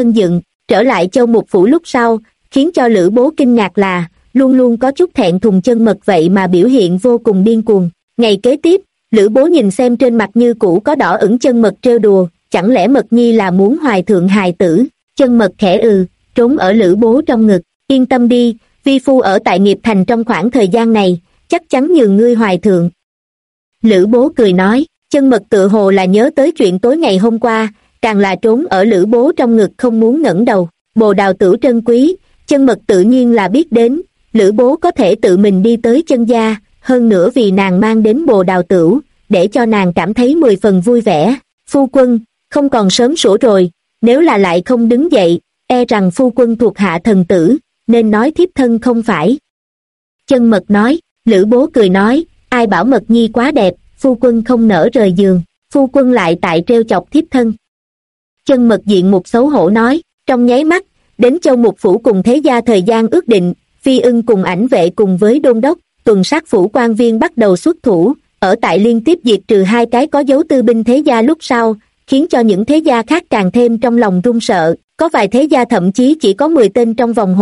thân dựng. Trở lại Châu Mục Phủ lúc sau, khiến cho Lữ Bố kinh ngạc là, luôn luôn có chút thẹn thùng Chân Mật vậy mà biểu hiện vô cùng điên cuồng. Ngày kế tiếp, Lữ Bố nhìn xem trên mặt như cũ có đỏ ửng Chân Mật trêu đùa, chẳng lẽ Mật Nhi là muốn hoài thượng hài tử? Chân Mật khẽ trốn ở Lữ Bố trong ngực. Yên tâm đi, vi phu ở tại Nghiệp Thành trong khoảng thời gian này, chắc chắn nhường ngươi hoài thượng. Lữ Bố cười nói. Chân Mật tựa hồ là nhớ tới chuyện tối ngày hôm qua, càng là trốn ở Lữ Bố trong ngực không muốn ngẩng đầu. Bồ đào tửu trân quý, Chân Mật tự nhiên là biết đến, Lữ Bố có thể tự mình đi tới Chân gia, hơn nữa vì nàng mang đến bồ đào tửu, để cho nàng cảm thấy 10 phần vui vẻ. Phu quân, không còn sớm sủa rồi, nếu là lại không đứng dậy, e rằng phu quân thuộc hạ thần tử, nên nói thiếp thân không phải. Chân Mật nói. Lữ Bố cười nói, ai bảo Mật Nhi quá đẹp, phu quân không nỡ rời giường, phu quân lại tại trêu chọc thiếp thân. Chân Mật diện một xấu hổ nói. Trong nháy mắt, đến Châu Mục Phủ cùng thế gia thời gian ước định, Phi Ưng cùng Ảnh Vệ cùng với đôn đốc, tuần sát phủ quan viên bắt đầu xuất thủ, ở tại liên tiếp diệt trừ 2 cái có dấu tư binh thế gia lúc sau, khiến cho những thế gia khác càng thêm trong lòng run sợ. Có vài thế gia thậm chí chỉ có 10 tên trong vòng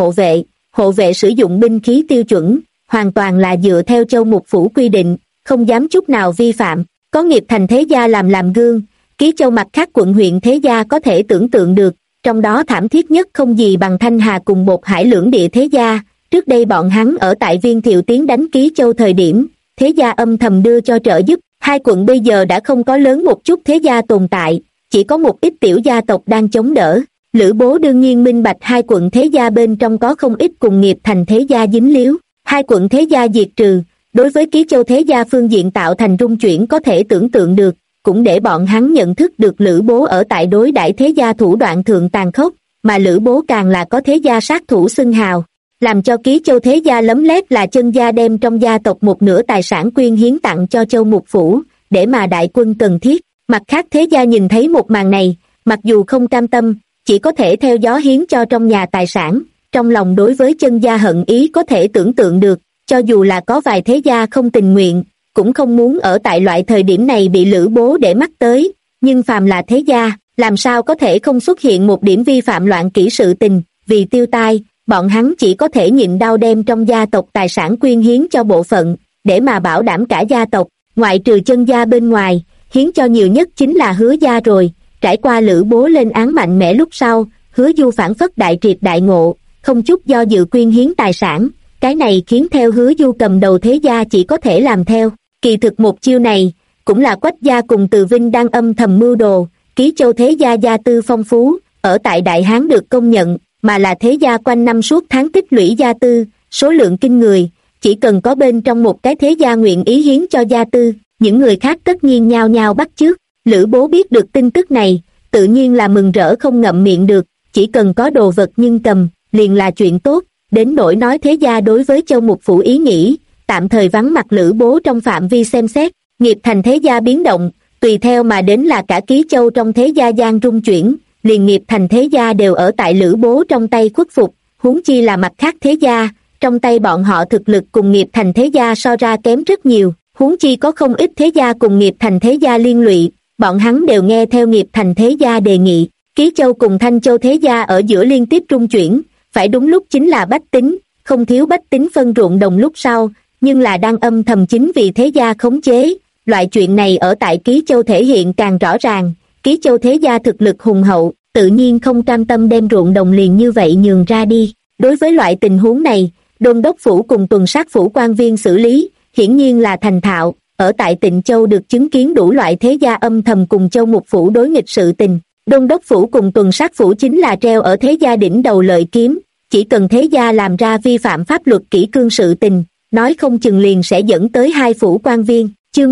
hộ vệ sử dụng binh khí tiêu chuẩn, hoàn toàn là dựa theo Châu Mục Phủ quy định, không dám chút nào vi phạm. Có Nghiệp Thành thế gia làm gương, Ký Châu mặt khác quận huyện thế gia có thể tưởng tượng được, trong đó thảm thiết nhất không gì bằng Thanh Hà cùng Bột Hải lưỡng địa thế gia. Trước đây bọn hắn ở tại Viên Thiệu tiến đánh Ký Châu thời điểm, thế gia âm thầm đưa cho trợ giúp, 2 quận bây giờ đã không có lớn một chút thế gia tồn tại, chỉ có một ít tiểu gia tộc đang chống đỡ. Lữ Bố đương nhiên minh bạch 2 quận thế gia bên trong có không ít cùng Nghiệp Thành thế gia dính líu, 2 quận thế gia diệt trừ, đối với Ký Châu thế gia phương diện tạo thành rung chuyển có thể tưởng tượng được, cũng để bọn hắn nhận thức được Lữ Bố ở tại đối đãi thế gia thủ đoạn thượng tàn khốc, mà Lữ Bố càng là có thế gia sát thủ xưng hào, làm cho Ký Châu thế gia lấm lét là Chân gia đem trong gia tộc một nửa tài sản quyên hiến tặng cho Châu Mục Phủ, để mà đại quân cần thiết. Mặt khác thế gia nhìn thấy một màn này, mặc dù không cam tâm, chỉ có thể theo gió hiến cho trong nhà tài sản, trong lòng đối với Chân gia hận ý có thể tưởng tượng được, cho dù là có vài thế gia không tình nguyện, cũng không muốn ở tại loại thời điểm này bị Lữ Bố để mắt tới, nhưng phàm là thế gia, làm sao có thể không xuất hiện một điểm vi phạm loạn kỷ sự tình, vì tiêu tai, bọn hắn chỉ có thể nhịn đau đem trong gia tộc tài sản quyên hiến cho bộ phận, để mà bảo đảm cả gia tộc, ngoại trừ Chân gia bên ngoài, hiến cho nhiều nhất chính là Hứa gia rồi. Trải qua Lữ Bố lên án mạnh mẽ lúc sau, Hứa Du phản phất đại triệt đại ngộ, không chút do dự quyên hiến tài sản, cái này khiến theo Hứa Du cầm đầu thế gia chỉ có thể làm theo. Kỳ thực một chiêu này, cũng là Quách gia cùng Từ Vinh đang âm thầm mưu đồ. Ký Châu thế gia gia tư phong phú, ở tại Đại Hán được công nhận, mà là thế gia quanh năm suốt tháng tích lũy gia tư, số lượng kinh người, chỉ cần có bên trong một cái thế gia nguyện ý hiến cho gia tư, những người khác tất nhiên nhao nhao bắt chước. Lữ Bố biết được tin tức này, tự nhiên là mừng rỡ không ngậm miệng được, chỉ cần có đồ vật nhưng cầm, liền là chuyện tốt, đến nỗi nói thế gia đối với Châu Mục Phủ ý nghĩ, tạm thời vắng mặt Lữ Bố trong phạm vi xem xét. Nghiệp Thành thế gia biến động, tùy theo mà đến là cả Ký Châu trong thế gia gian rung chuyển, liền Nghiệp Thành thế gia đều ở tại Lữ Bố trong tay khuất phục, huống chi là mặt khác thế gia, trong tay bọn họ thực lực cùng Nghiệp Thành thế gia so ra kém rất nhiều, huống chi có không ít thế gia cùng Nghiệp Thành thế gia liên lụy, bọn hắn đều nghe theo Nghiệp Thành thế gia đề nghị. Ký Châu cùng Thanh Châu thế gia ở giữa liên tiếp rung chuyển, phải đúng lúc chính là bách tính, không thiếu bách tính phân ruộng đồng lúc sau, nhưng là đang âm thầm chính vì thế gia khống chế. Loại chuyện này ở tại Ký Châu thể hiện càng rõ ràng, Ký Châu thế gia thực lực hùng hậu, tự nhiên không cam tâm đem ruộng đồng liền như vậy nhường ra đi. Đối với loại tình huống này, đôn đốc phủ cùng tuần sát phủ quan viên xử lý, hiển nhiên là thành thạo, ở tại Tịnh Châu được chứng kiến đủ loại thế gia âm thầm cùng Châu Mục Phủ đối nghịch sự tình. Đôn đốc phủ cùng tuần sát phủ chính là treo ở thế gia đỉnh đầu lợi kiếm, chỉ cần thế gia làm ra vi phạm pháp luật kỷ cương sự tình, nói không chừng liền sẽ dẫn tới 2 phủ quan viên. Chương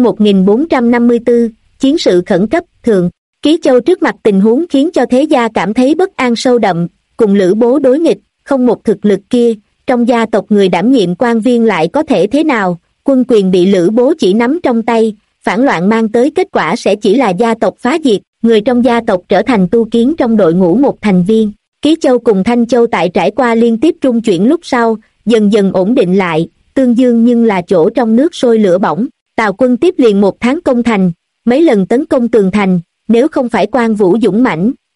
1454, chiến sự khẩn cấp. Thượng Ký Châu trước mặt tình huống khiến cho thế gia cảm thấy bất an sâu đậm, cùng Lữ Bố đối nghịch, không một thực lực kia, trong gia tộc người đảm nhiệm quan viên lại có thể thế nào, quân quyền bị Lữ Bố chỉ nắm trong tay, phản loạn mang tới kết quả sẽ chỉ là gia tộc phá diệt, người trong gia tộc trở thành tu kiến trong đội ngũ một thành viên. Ký Châu cùng Thanh Châu tại trải qua liên tiếp rung chuyển lúc sau, dần dần ổn định lại, Tương Dương nhưng là chỗ trong nước sôi lửa bỏng. Tào quân tiếp liền 1 tháng công thành, mấy lần tấn công tường thành, nếu không phải Quan Vũ dũng mãnh,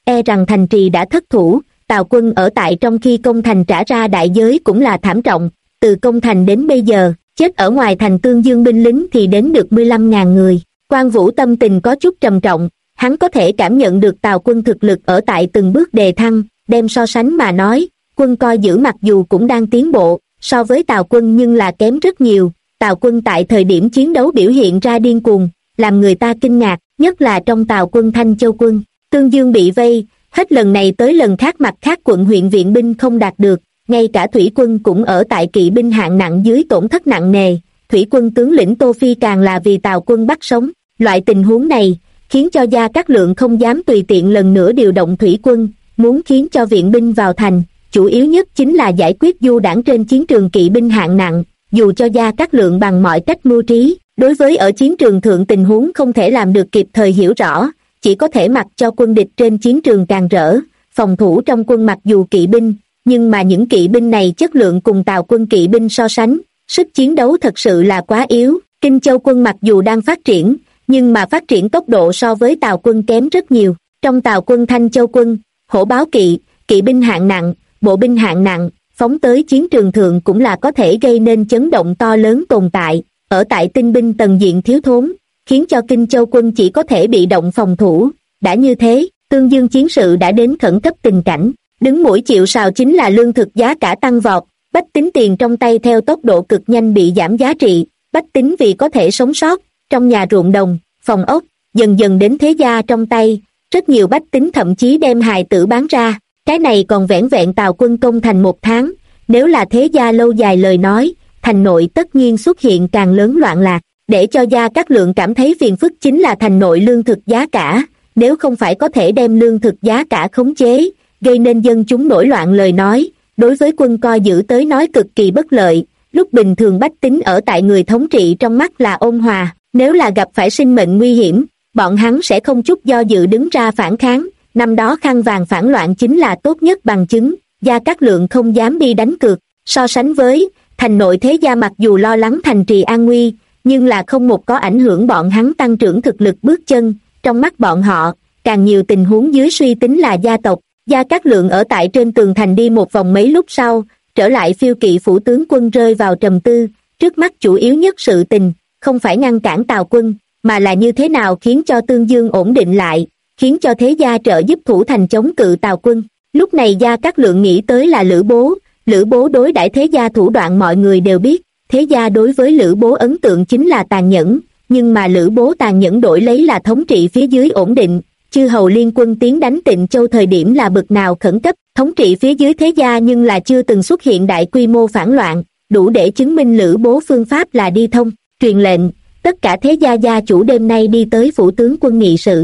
e rằng thành trì đã thất thủ. Tào quân ở tại trong khi công thành trả ra đại giới cũng là thảm trọng, từ công thành đến bây giờ, chết ở ngoài thành Tương Dương binh lính thì đến được 15.000 người. Quan Vũ tâm tình có chút trầm trọng, hắn có thể cảm nhận được Tào quân thực lực ở tại từng bước đề thăng, đem so sánh mà nói, quân coi giữ mặc dù cũng đang tiến bộ, so với Tào quân nhưng là kém rất nhiều. Tào quân tại thời điểm chiến đấu biểu hiện ra điên cuồng, làm người ta kinh ngạc, nhất là trong Tào quân Thanh Châu quân. Tương Dương bị vây, hết lần này tới lần khác mặt khác quận huyện viện binh không đạt được, ngay cả thủy quân cũng ở tại kỵ binh hạng nặng dưới tổn thất nặng nề. Thủy quân tướng lĩnh Tô Phi càng là vì Tào quân bắt sống. Loại tình huống này khiến cho Gia Cát Lượng không dám tùy tiện lần nữa điều động thủy quân, muốn khiến cho viện binh vào thành, chủ yếu nhất chính là giải quyết du đảng trên chiến trường kỵ binh hạng nặng. Dù cho Gia Cát Lượng bằng mọi cách mưu trí, đối với ở chiến trường thượng tình huống không thể làm được kịp thời hiểu rõ, chỉ có thể mặc cho quân địch trên chiến trường càng rỡ, phòng thủ trong quân mặc dù kỵ binh, nhưng mà những kỵ binh này chất lượng cùng Tào quân kỵ binh so sánh, sức chiến đấu thật sự là quá yếu. Kinh Châu quân mặc dù đang phát triển, nhưng mà phát triển tốc độ so với Tào quân kém rất nhiều. Trong Tào quân Thanh Châu quân, hổ báo kỵ, kỵ binh hạng nặng, bộ binh hạng nặng, phóng tới chiến trường thượng cũng là có thể gây nên chấn động to lớn tồn tại. Ở tại tinh binh tầng diện thiếu thốn, khiến cho Kinh Châu quân chỉ có thể bị động phòng thủ. Đã như thế, Tương Dương chiến sự đã đến khẩn cấp tình cảnh, đứng mũi chịu sào chính là lương thực giá cả tăng vọt, bách tính tiền trong tay theo tốc độ cực nhanh bị giảm giá trị, bách tính vì có thể sống sót, trong nhà ruộng đồng, phòng ốc, dần dần đến thế gia trong tay, rất nhiều bách tính thậm chí đem hài tử bán ra. Cái này còn vẻn vẹn Tào quân công thành 1 tháng, nếu là thế gia lâu dài lời nói, thành nội tất nhiên xuất hiện càng lớn loạn lạc. Để cho Gia Cát Lượng cảm thấy phiền phức chính là thành nội lương thực giá cả, nếu không phải có thể đem lương thực giá cả khống chế, gây nên dân chúng nổi loạn lời nói, đối với quân coi giữ tới nói cực kỳ bất lợi. Lúc bình thường bách tính ở tại người thống trị trong mắt là ôn hòa, nếu là gặp phải sinh mệnh nguy hiểm, bọn hắn sẽ không chút do dự đứng ra phản kháng. Năm đó khăn vàng phản loạn chính là tốt nhất bằng chứng, Gia Cát Lượng không dám đi đánh cược. So sánh với thành nội thế gia mặc dù lo lắng thành trì an nguy, nhưng là không một có ảnh hưởng bọn hắn tăng trưởng thực lực bước chân. Trong mắt bọn họ, càng nhiều tình huống dưới suy tính là gia tộc. Gia Cát Lượng ở tại trên tường thành đi một vòng mấy lúc sau, trở lại phiêu kỵ phủ tướng quân rơi vào trầm tư. Trước mắt chủ yếu nhất sự tình, không phải ngăn cản Tào quân, mà là như thế nào khiến cho Tương Dương ổn định lại, khiến cho thế gia trợ giúp thủ thành chống cự Tào quân. Lúc này Gia Cát Lượng nghĩ tới là Lữ Bố. Lữ Bố đối đãi thế gia thủ đoạn mọi người đều biết, thế gia đối với Lữ Bố ấn tượng chính là tàn nhẫn, nhưng mà Lữ Bố tàn nhẫn đổi lấy là thống trị phía dưới ổn định. Chư hầu liên quân tiến đánh Tịnh Châu thời điểm là bực nào khẩn cấp, thống trị phía dưới thế gia nhưng là chưa từng xuất hiện đại quy mô phản loạn, đủ để chứng minh Lữ Bố phương pháp là đi thông, truyền lệnh, tất cả thế gia gia chủ đêm nay đi tới phủ tướng quân nghị sự.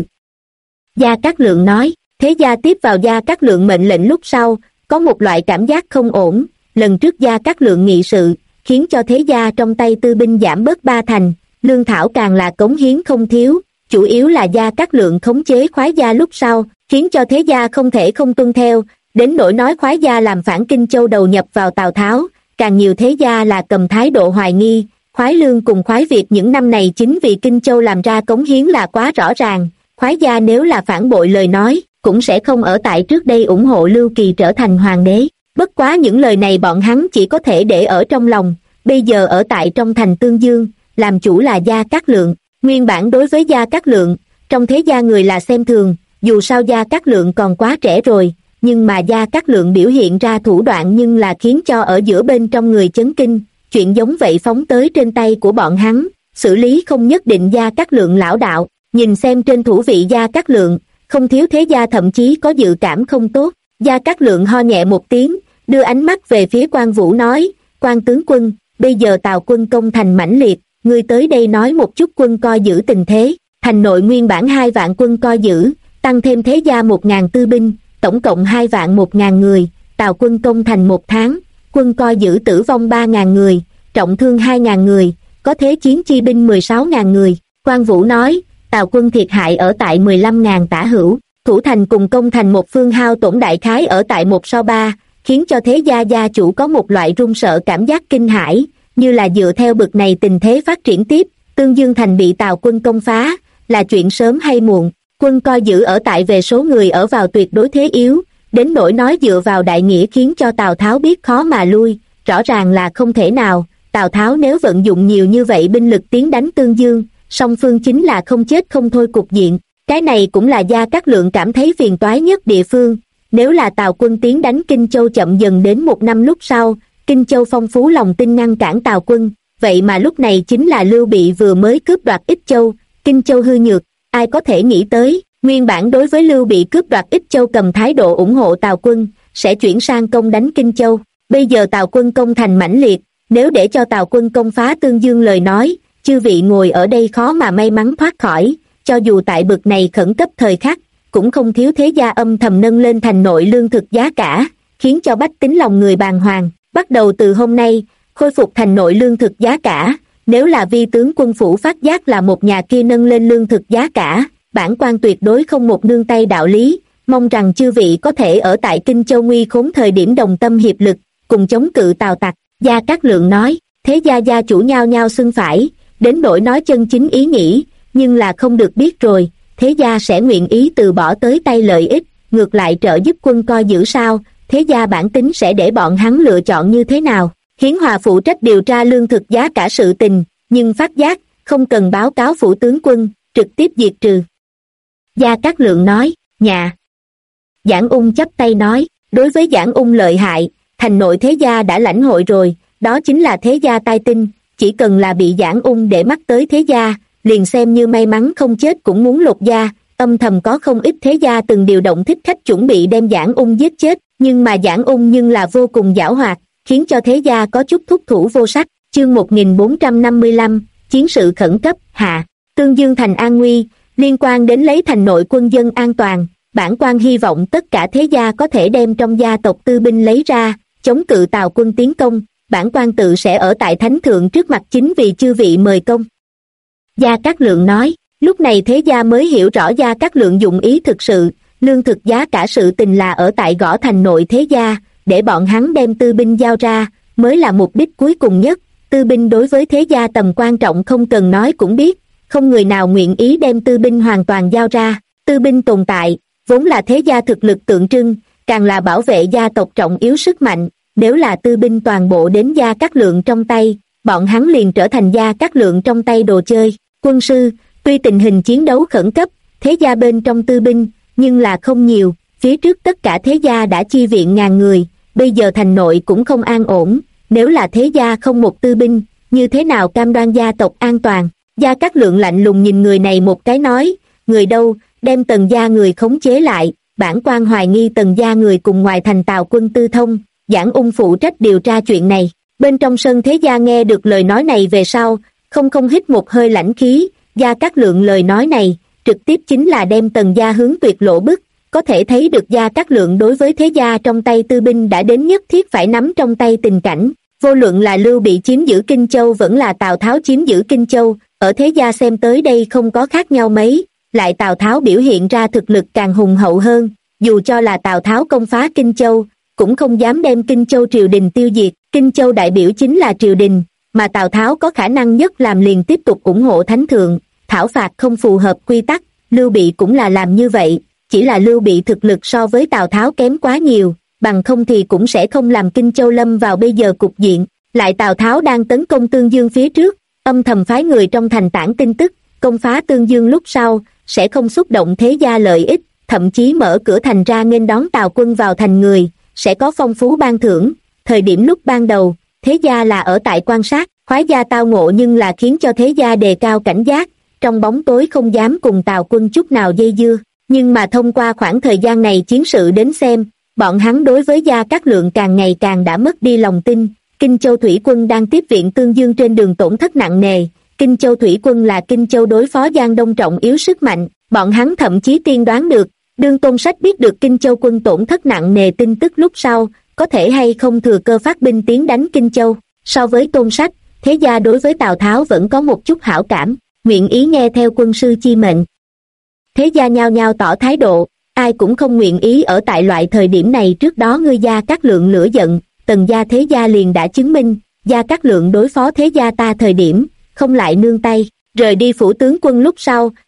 Gia Cát Lượng nói, thế gia tiếp vào Gia Cát Lượng mệnh lệnh lúc sau, có một loại cảm giác không ổn. Lần trước Gia Cát Lượng nghị sự, khiến cho thế gia trong tay tư binh giảm bớt 3 thành, lương thảo càng là cống hiến không thiếu, chủ yếu là Gia Cát Lượng khống chế khoái gia lúc sau, khiến cho thế gia không thể không tuân theo, đến nỗi nói khoái gia làm phản Kinh Châu đầu nhập vào Tào Tháo, càng nhiều thế gia là cầm thái độ hoài nghi. Khoái Lương cùng Khoái Việt những năm này chính vì Kinh Châu làm ra cống hiến là quá rõ ràng, khoái gia nếu là phản bội lời nói, cũng sẽ không ở tại trước đây ủng hộ Lưu Kỳ trở thành hoàng đế. Bất quá những lời này bọn hắn chỉ có thể để ở trong lòng, bây giờ ở tại trong thành Tương Dương, làm chủ là Gia Cát Lượng. Nguyên bản đối với Gia Cát Lượng, trong thế gia người là xem thường, dù sao Gia Cát Lượng còn quá trẻ rồi, nhưng mà Gia Cát Lượng biểu hiện ra thủ đoạn nhưng là khiến cho ở giữa bên trong người chấn kinh, chuyện giống vậy phóng tới trên tay của bọn hắn, xử lý không nhất định Gia Cát Lượng lão đạo. Nhìn xem trên thủ vị Gia Cát Lượng, không thiếu thế gia thậm chí có dự cảm không tốt. Gia Cát Lượng ho nhẹ một tiếng, đưa ánh mắt về phía Quan Vũ nói, Quan tướng quân, bây giờ Tào quân công thành mãnh liệt, ngươi tới đây nói một chút quân coi giữ tình thế. Thành nội nguyên bản 2 vạn quân coi giữ, tăng thêm thế gia 1.000 tư binh, tổng cộng 2 vạn 1.000 người. Tào quân công thành 1 tháng, quân coi giữ tử vong 3.000 người, trọng thương 2.000 người, có thế chiến chi binh 16.000 người. Quan Vũ nói, Tào quân thiệt hại ở tại 15.000 tả hữu, thủ thành cùng công thành một phương hao tổn đại khái ở tại 1/3, khiến cho thế gia gia chủ có một loại run sợ cảm giác kinh hãi, như là dựa theo bực này tình thế phát triển tiếp, Tương Dương thành bị Tào quân công phá, là chuyện sớm hay muộn. Quân coi giữ ở tại về số người ở vào tuyệt đối thế yếu, đến nỗi nói dựa vào đại nghĩa khiến cho Tào Tháo biết khó mà lui, rõ ràng là không thể nào. Tào Tháo nếu vận dụng nhiều như vậy binh lực tiến đánh Tương Dương, song phương chính là không chết không thôi cục diện. Cái này cũng là Gia Cát Lượng cảm thấy phiền toái nhất địa phương. Nếu là Tào quân tiến đánh Kinh Châu chậm dần đến 1 năm lúc sau, Kinh Châu phong phú lòng tin ngăn cản Tào quân, vậy mà lúc này chính là Lưu Bị vừa mới cướp đoạt Ích Châu, Kinh Châu hư nhược, ai có thể nghĩ tới, nguyên bản đối với Lưu Bị cướp đoạt Ích Châu cầm thái độ ủng hộ Tào quân, sẽ chuyển sang công đánh Kinh Châu. Bây giờ Tào quân công thành mãnh liệt, nếu để cho Tào quân công phá Tương Dương lời nói, chư vị ngồi ở đây khó mà may mắn thoát khỏi, cho dù tại bực này khẩn cấp thời khắc, cũng không thiếu thế gia âm thầm nâng lên thành nội lương thực giá cả, khiến cho bách tính lòng người bàng hoàng. Bắt đầu từ hôm nay, khôi phục thành nội lương thực giá cả, nếu là vi tướng quân phủ phát giác là một nhà kia nâng lên lương thực giá cả, bản quan tuyệt đối không một nương tay đạo lý, mong rằng chư vị có thể ở tại Kinh Châu nguy khốn thời điểm đồng tâm hiệp lực, cùng chống cự Tào tặc. Gia Cát Lượng nói, thế gia gia chủ nhao nhao xưng phải, đến nỗi nói chân chính ý nghĩ, nhưng là không được biết rồi, thế gia sẽ nguyện ý từ bỏ tới tay lợi ích, ngược lại trợ giúp quân coi giữ sao, thế gia bản tính sẽ để bọn hắn lựa chọn như thế nào. Hiến Hòa phụ trách điều tra lương thực giá cả sự tình, nhưng phát giác, không cần báo cáo phủ tướng quân, trực tiếp diệt trừ. Gia Cát Lượng nói, nhà. Giảng Ung chắp tay nói, đối với Giảng Ung lợi hại, thành nội thế gia đã lãnh hội rồi, đó chính là thế gia tai tinh, chỉ cần là bị Giảng Ung để mắt tới thế gia, liền xem như may mắn không chết cũng muốn lột da. Âm thầm có không ít thế gia từng điều động thích khách chuẩn bị đem Giảng Ung giết chết, nhưng mà Giảng Ung nhưng là vô cùng giảo hoạt, khiến cho thế gia có chút thúc thủ vô sách. Chương 1455, chiến sự khẩn cấp, hạ. Tương Dương thành an nguy, liên quan đến lấy thành nội quân dân an toàn, bản quan hy vọng tất cả thế gia có thể đem trong gia tộc tư binh lấy ra, chống cự Tào quân tiến công, bản quan tự sẽ ở tại thánh thượng trước mặt chính vì chư vị mời công. Gia Cát Lượng nói, lúc này thế gia mới hiểu rõ Gia Cát Lượng dụng ý thực sự, lương thực giá cả sự tình là ở tại gõ thành nội thế gia, để bọn hắn đem tư binh giao ra, mới là mục đích cuối cùng nhất. Tư binh đối với thế gia tầm quan trọng không cần nói cũng biết, không người nào nguyện ý đem tư binh hoàn toàn giao ra. Tư binh tồn tại, vốn là thế gia thực lực tượng trưng, càng là bảo vệ gia tộc trọng yếu sức mạnh, nếu là tư binh toàn bộ đến Gia Cát Lượng trong tay, bọn hắn liền trở thành Gia Cát Lượng trong tay đồ chơi. Quân sư, tuy tình hình chiến đấu khẩn cấp, thế gia bên trong tư binh, nhưng là không nhiều, phía trước tất cả thế gia đã chi viện ngàn người, bây giờ thành nội cũng không an ổn, nếu là thế gia không một tư binh, như thế nào cam đoan gia tộc an toàn? Gia Cát Lượng lạnh lùng nhìn người này một cái nói, người đâu, đem Tần gia người khống chế lại, bản quan hoài nghi Tần gia người cùng ngoài thành Tào quân tư thông, Giảng Ung phụ trách điều tra chuyện này. Bên trong sân thế gia nghe được lời nói này về sau, không hít một hơi lãnh khí. Gia Cát Lượng lời nói này, trực tiếp chính là đem Tần gia hướng tuyệt lộ bức, có thể thấy được Gia Cát Lượng đối với thế gia trong tay tư binh đã đến nhất thiết phải nắm trong tay tình cảnh. Vô luận là Lưu Bị chiếm giữ Kinh Châu vẫn là Tào Tháo chiếm giữ Kinh Châu, ở thế gia xem tới đây không có khác nhau mấy, lại Tào Tháo biểu hiện ra thực lực càng hùng hậu hơn, dù cho là Tào Tháo công phá Kinh Châu, cũng không dám đem Kinh Châu triều đình tiêu diệt. Kinh Châu đại biểu chính là triều đình, mà Tào Tháo có khả năng nhất làm liền tiếp tục ủng hộ thánh thượng, thảo phạt không phù hợp quy tắc. Lưu Bị cũng là làm như vậy, chỉ là Lưu Bị thực lực so với Tào Tháo kém quá nhiều, bằng không thì cũng sẽ không làm Kinh Châu lâm vào bây giờ cục diện. Lại Tào Tháo đang tấn công Tương Dương phía trước, âm thầm phái người trong thành tản tin tức, công phá Tương Dương lúc sau, sẽ không xúc động thế gia lợi ích, thậm chí mở cửa thành ra nghênh đón Tào quân vào thành người, sẽ có phong phú ban thưởng. Thời điểm lúc ban đầu, thế gia là ở tại quan sát, khoái gia tao ngộ nhưng là khiến cho thế gia đề cao cảnh giác, trong bóng tối không dám cùng Tào quân chút nào dây dưa. Nhưng mà thông qua khoảng thời gian này chiến sự đến xem, bọn hắn đối với Gia Cát Lượng càng ngày càng đã mất đi lòng tin. Kinh Châu thủy quân đang tiếp viện Tương Dương trên đường tổn thất nặng nề. Kinh Châu thủy quân là Kinh Châu đối phó Giang Đông trọng yếu sức mạnh, bọn hắn thậm chí tiên đoán được, đương Tôn Sách biết được Kinh Châu quân tổn thất nặng nề tin tức lúc sau, có thể hay không thừa cơ phát binh tiến đánh Kinh Châu. So với Tôn Sách, thế gia đối với Tào Tháo vẫn có một chút hảo cảm, nguyện ý nghe theo quân sư chi mệnh. Thế gia nhao nhao tỏ thái độ, ai cũng không nguyện ý ở tại loại thời điểm này. Trước đó ngươi Gia Cát Lượng lửa giận, Tần gia thế gia liền đã chứng minh, Gia Cát Lượng đối phó thế gia ta thời điểm, không lại nương tay. Rời đi phủ tướng quân lúc sau,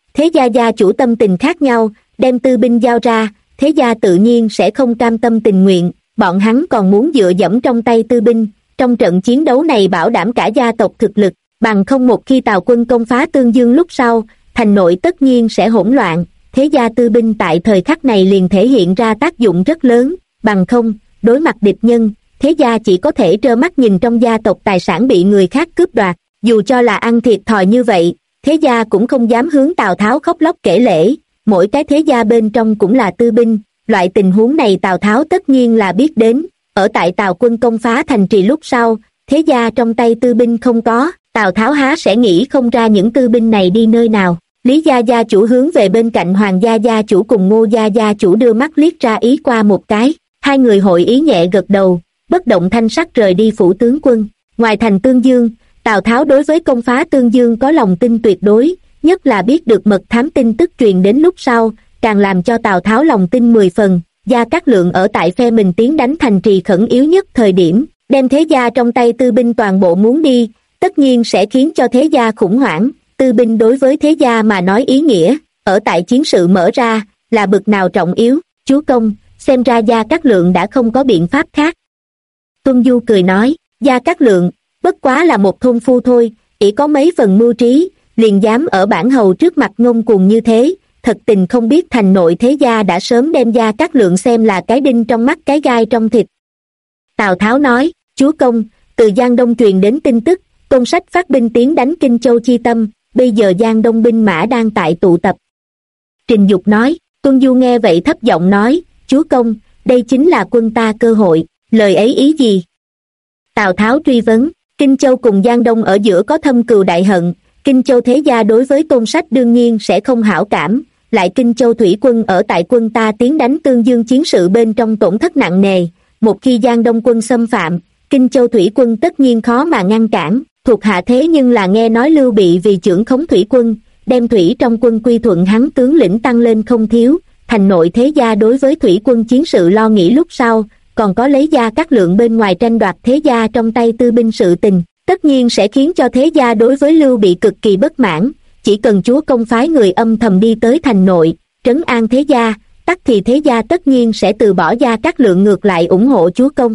thế gia gia chủ tâm tình khác nhau, đem tư binh giao ra, thế gia tự nhiên sẽ không cam tâm tình nguyện, bọn hắn còn muốn dựa dẫm trong tay tư binh, trong trận chiến đấu này bảo đảm cả gia tộc thực lực, bằng không một khi Tào quân công phá Tương Dương lúc sau, thành nội tất nhiên sẽ hỗn loạn, thế gia tư binh tại thời khắc này liền thể hiện ra tác dụng rất lớn, bằng không, đối mặt địch nhân, thế gia chỉ có thể trơ mắt nhìn trong gia tộc tài sản bị người khác cướp đoạt, dù cho là ăn thiệt thòi như vậy, thế gia cũng không dám hướng Tào Tháo khóc lóc kể lể, mỗi cái thế gia bên trong cũng là tư binh, loại tình huống này Tào Tháo tất nhiên là biết đến, ở tại Tào quân công phá thành trì lúc sau, thế gia trong tay tư binh không có, Tào Tháo há sẽ nghĩ không ra những tư binh này đi nơi nào. Lý gia gia chủ hướng về bên cạnh Hoàng gia gia chủ cùng Ngô gia gia chủ đưa mắt liếc ra ý qua một cái, hai người hội ý nhẹ gật đầu, bất động thanh sắc rời đi phủ tướng quân. Ngoài thành Tương Dương, Tào Tháo đối với công phá Tương Dương có lòng tin tuyệt đối, nhất là biết được mật thám tin tức truyền đến lúc sau, càng làm cho Tào Tháo lòng tin 10 phần. Gia Cát Lượng ở tại phe mình tiến đánh thành trì khẩn yếu nhất thời điểm, đem thế gia trong tay tư binh toàn bộ muốn đi, tất nhiên sẽ khiến cho thế gia khủng hoảng. Tư binh đối với thế gia mà nói ý nghĩa, ở tại chiến sự mở ra, là bực nào trọng yếu, chúa công, xem ra Gia Cát Lượng đã không có biện pháp khác. Tuân Du cười nói, Gia Cát Lượng, bất quá là một thôn phu thôi, chỉ có mấy phần mưu trí, liền dám ở bản hầu trước mặt ngông cuồng như thế, thật tình không biết thành nội thế gia đã sớm đem Gia Cát Lượng xem là cái đinh trong mắt cái gai trong thịt. Tào Tháo nói, chúa công, từ Giang Đông truyền đến tin tức, Tôn Sách phát binh tiến đánh Kinh Châu chi tâm, bây giờ Giang Đông binh mã đang tại tụ tập. Trình Dục nói, Tuân Du nghe vậy thấp giọng nói, chúa công, đây chính là quân ta cơ hội, lời ấy ý gì? Tào Tháo truy vấn, Kinh Châu cùng Giang Đông ở giữa có thâm cừu đại hận, Kinh Châu thế gia đối với Tôn Sách đương nhiên sẽ không hảo cảm, lại Kinh Châu thủy quân ở tại quân ta tiến đánh Tương Dương chiến sự bên trong tổn thất nặng nề, một khi Giang Đông quân xâm phạm, Kinh Châu thủy quân tất nhiên khó mà ngăn cản. Thuộc hạ thế nhưng là nghe nói Lưu Bị vì trưởng khống thủy quân, đem thủy trong quân quy thuận hắn tướng lĩnh tăng lên không thiếu, thành nội thế gia đối với thủy quân chiến sự lo nghĩ lúc sau, còn có lấy Gia Cát Lượng bên ngoài tranh đoạt thế gia trong tay tư binh sự tình, tất nhiên sẽ khiến cho thế gia đối với Lưu Bị cực kỳ bất mãn, chỉ cần chúa công phái người âm thầm đi tới thành nội, trấn an thế gia, tắc thì thế gia tất nhiên sẽ từ bỏ Gia Cát Lượng ngược lại ủng hộ chúa công.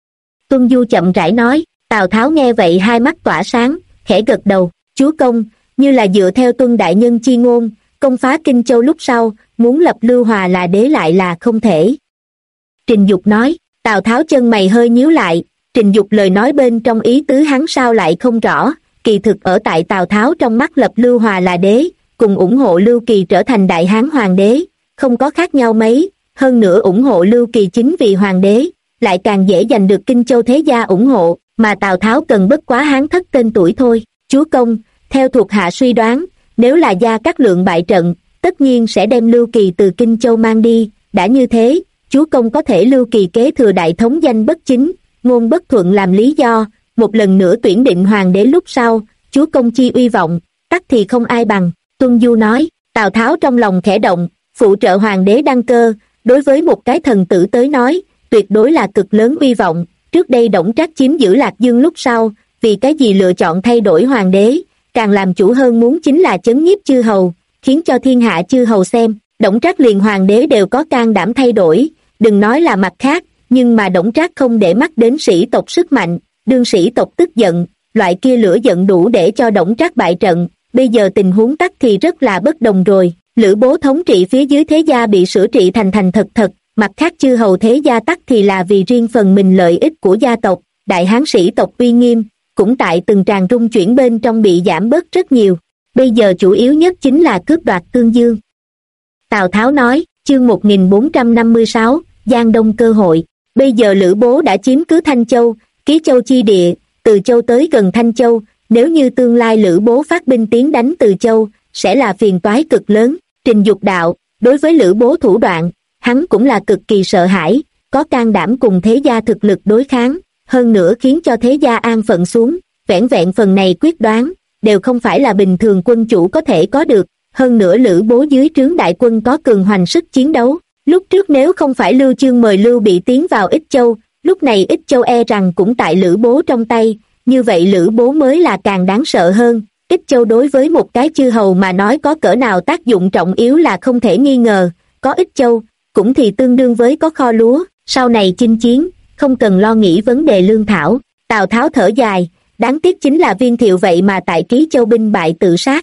Tuân Du chậm rãi nói, Tào Tháo nghe vậy hai mắt tỏa sáng, khẽ gật đầu, chúa công, như là dựa theo Tuân đại nhân chi ngôn, công phá Kinh Châu lúc sau, muốn lập Lưu Hòa là đế lại là không thể. Trình Dục nói, Tào Tháo chân mày hơi nhíu lại, Trình Dục lời nói bên trong ý tứ hắn sao lại không rõ, kỳ thực ở tại Tào Tháo trong mắt lập Lưu Hòa là đế, cùng ủng hộ Lưu Kỳ trở thành Đại Hán Hoàng đế, không có khác nhau mấy, hơn nữa ủng hộ Lưu Kỳ chính vì Hoàng đế, lại càng dễ giành được Kinh Châu thế gia ủng hộ, mà Tào Tháo cần bất quá Hán thất tên tuổi thôi. Chúa công, theo thuộc hạ suy đoán, nếu là Gia Cát Lượng bại trận, tất nhiên sẽ đem Lưu Kỳ từ Kinh Châu mang đi, đã như thế, chúa công có thể Lưu Kỳ kế thừa đại thống danh bất chính, ngôn bất thuận làm lý do, một lần nữa tuyển định hoàng đế lúc sau, chúa công chi uy vọng, tắc thì không ai bằng. Tuân Du nói, Tào Tháo trong lòng khẽ động, phụ trợ hoàng đế đăng cơ, đối với một cái thần tử tới nói, tuyệt đối là cực lớn uy vọng. Trước đây Đổng Trác chiếm giữ Lạc Dương lúc sau, vì cái gì lựa chọn thay đổi hoàng đế, càng làm chủ hơn muốn chính là chấn nhiếp chư hầu, khiến cho thiên hạ chư hầu xem, Đổng Trác liền hoàng đế đều có can đảm thay đổi, đừng nói là mặt khác, nhưng mà Đổng Trác không để mắt đến sĩ tộc sức mạnh, đương sĩ tộc tức giận, loại kia lửa giận đủ để cho Đổng Trác bại trận, bây giờ tình huống tắc thì rất là bất đồng rồi, Lữ Bố thống trị phía dưới thế gia bị sửa trị thành thật thật, mặt khác chư hầu thế gia tắc thì là vì riêng phần mình lợi ích của gia tộc, đại hán sĩ tộc uy nghiêm, cũng tại từng tràng rung chuyển bên trong bị giảm bớt rất nhiều, bây giờ chủ yếu nhất chính là cướp đoạt Tương Dương. Tào Tháo nói, chương 1456, Giang Đông cơ hội, bây giờ Lữ Bố đã chiếm cứ Thanh Châu, Ký Châu chi địa, Từ Châu tới gần Thanh Châu, nếu như tương lai Lữ Bố phát binh tiến đánh Từ Châu, sẽ là phiền toái cực lớn. Trình Dục đạo, đối với Lữ Bố thủ đoạn, hắn cũng là cực kỳ sợ hãi, có can đảm cùng thế gia thực lực đối kháng, hơn nữa khiến cho thế gia an phận xuống, vẻn vẹn phần này quyết đoán, đều không phải là bình thường quân chủ có thể có được, hơn nữa Lữ Bố dưới trướng đại quân có cường hoành sức chiến đấu. Lúc trước nếu không phải Lưu Chương mời Lưu Bị tiến vào Ích Châu, lúc này Ích Châu e rằng cũng tại Lữ Bố trong tay, như vậy Lữ Bố mới là càng đáng sợ hơn, Ích châu đối với một cái chư hầu mà nói có cỡ nào tác dụng trọng yếu là không thể nghi ngờ, có Ích châu, cũng thì tương đương với có kho lúa, sau này chinh chiến, không cần lo nghĩ vấn đề lương thảo. Tào Tháo thở dài, đáng tiếc chính là Viên Thiệu vậy mà tại Ký Châu binh bại tự sát.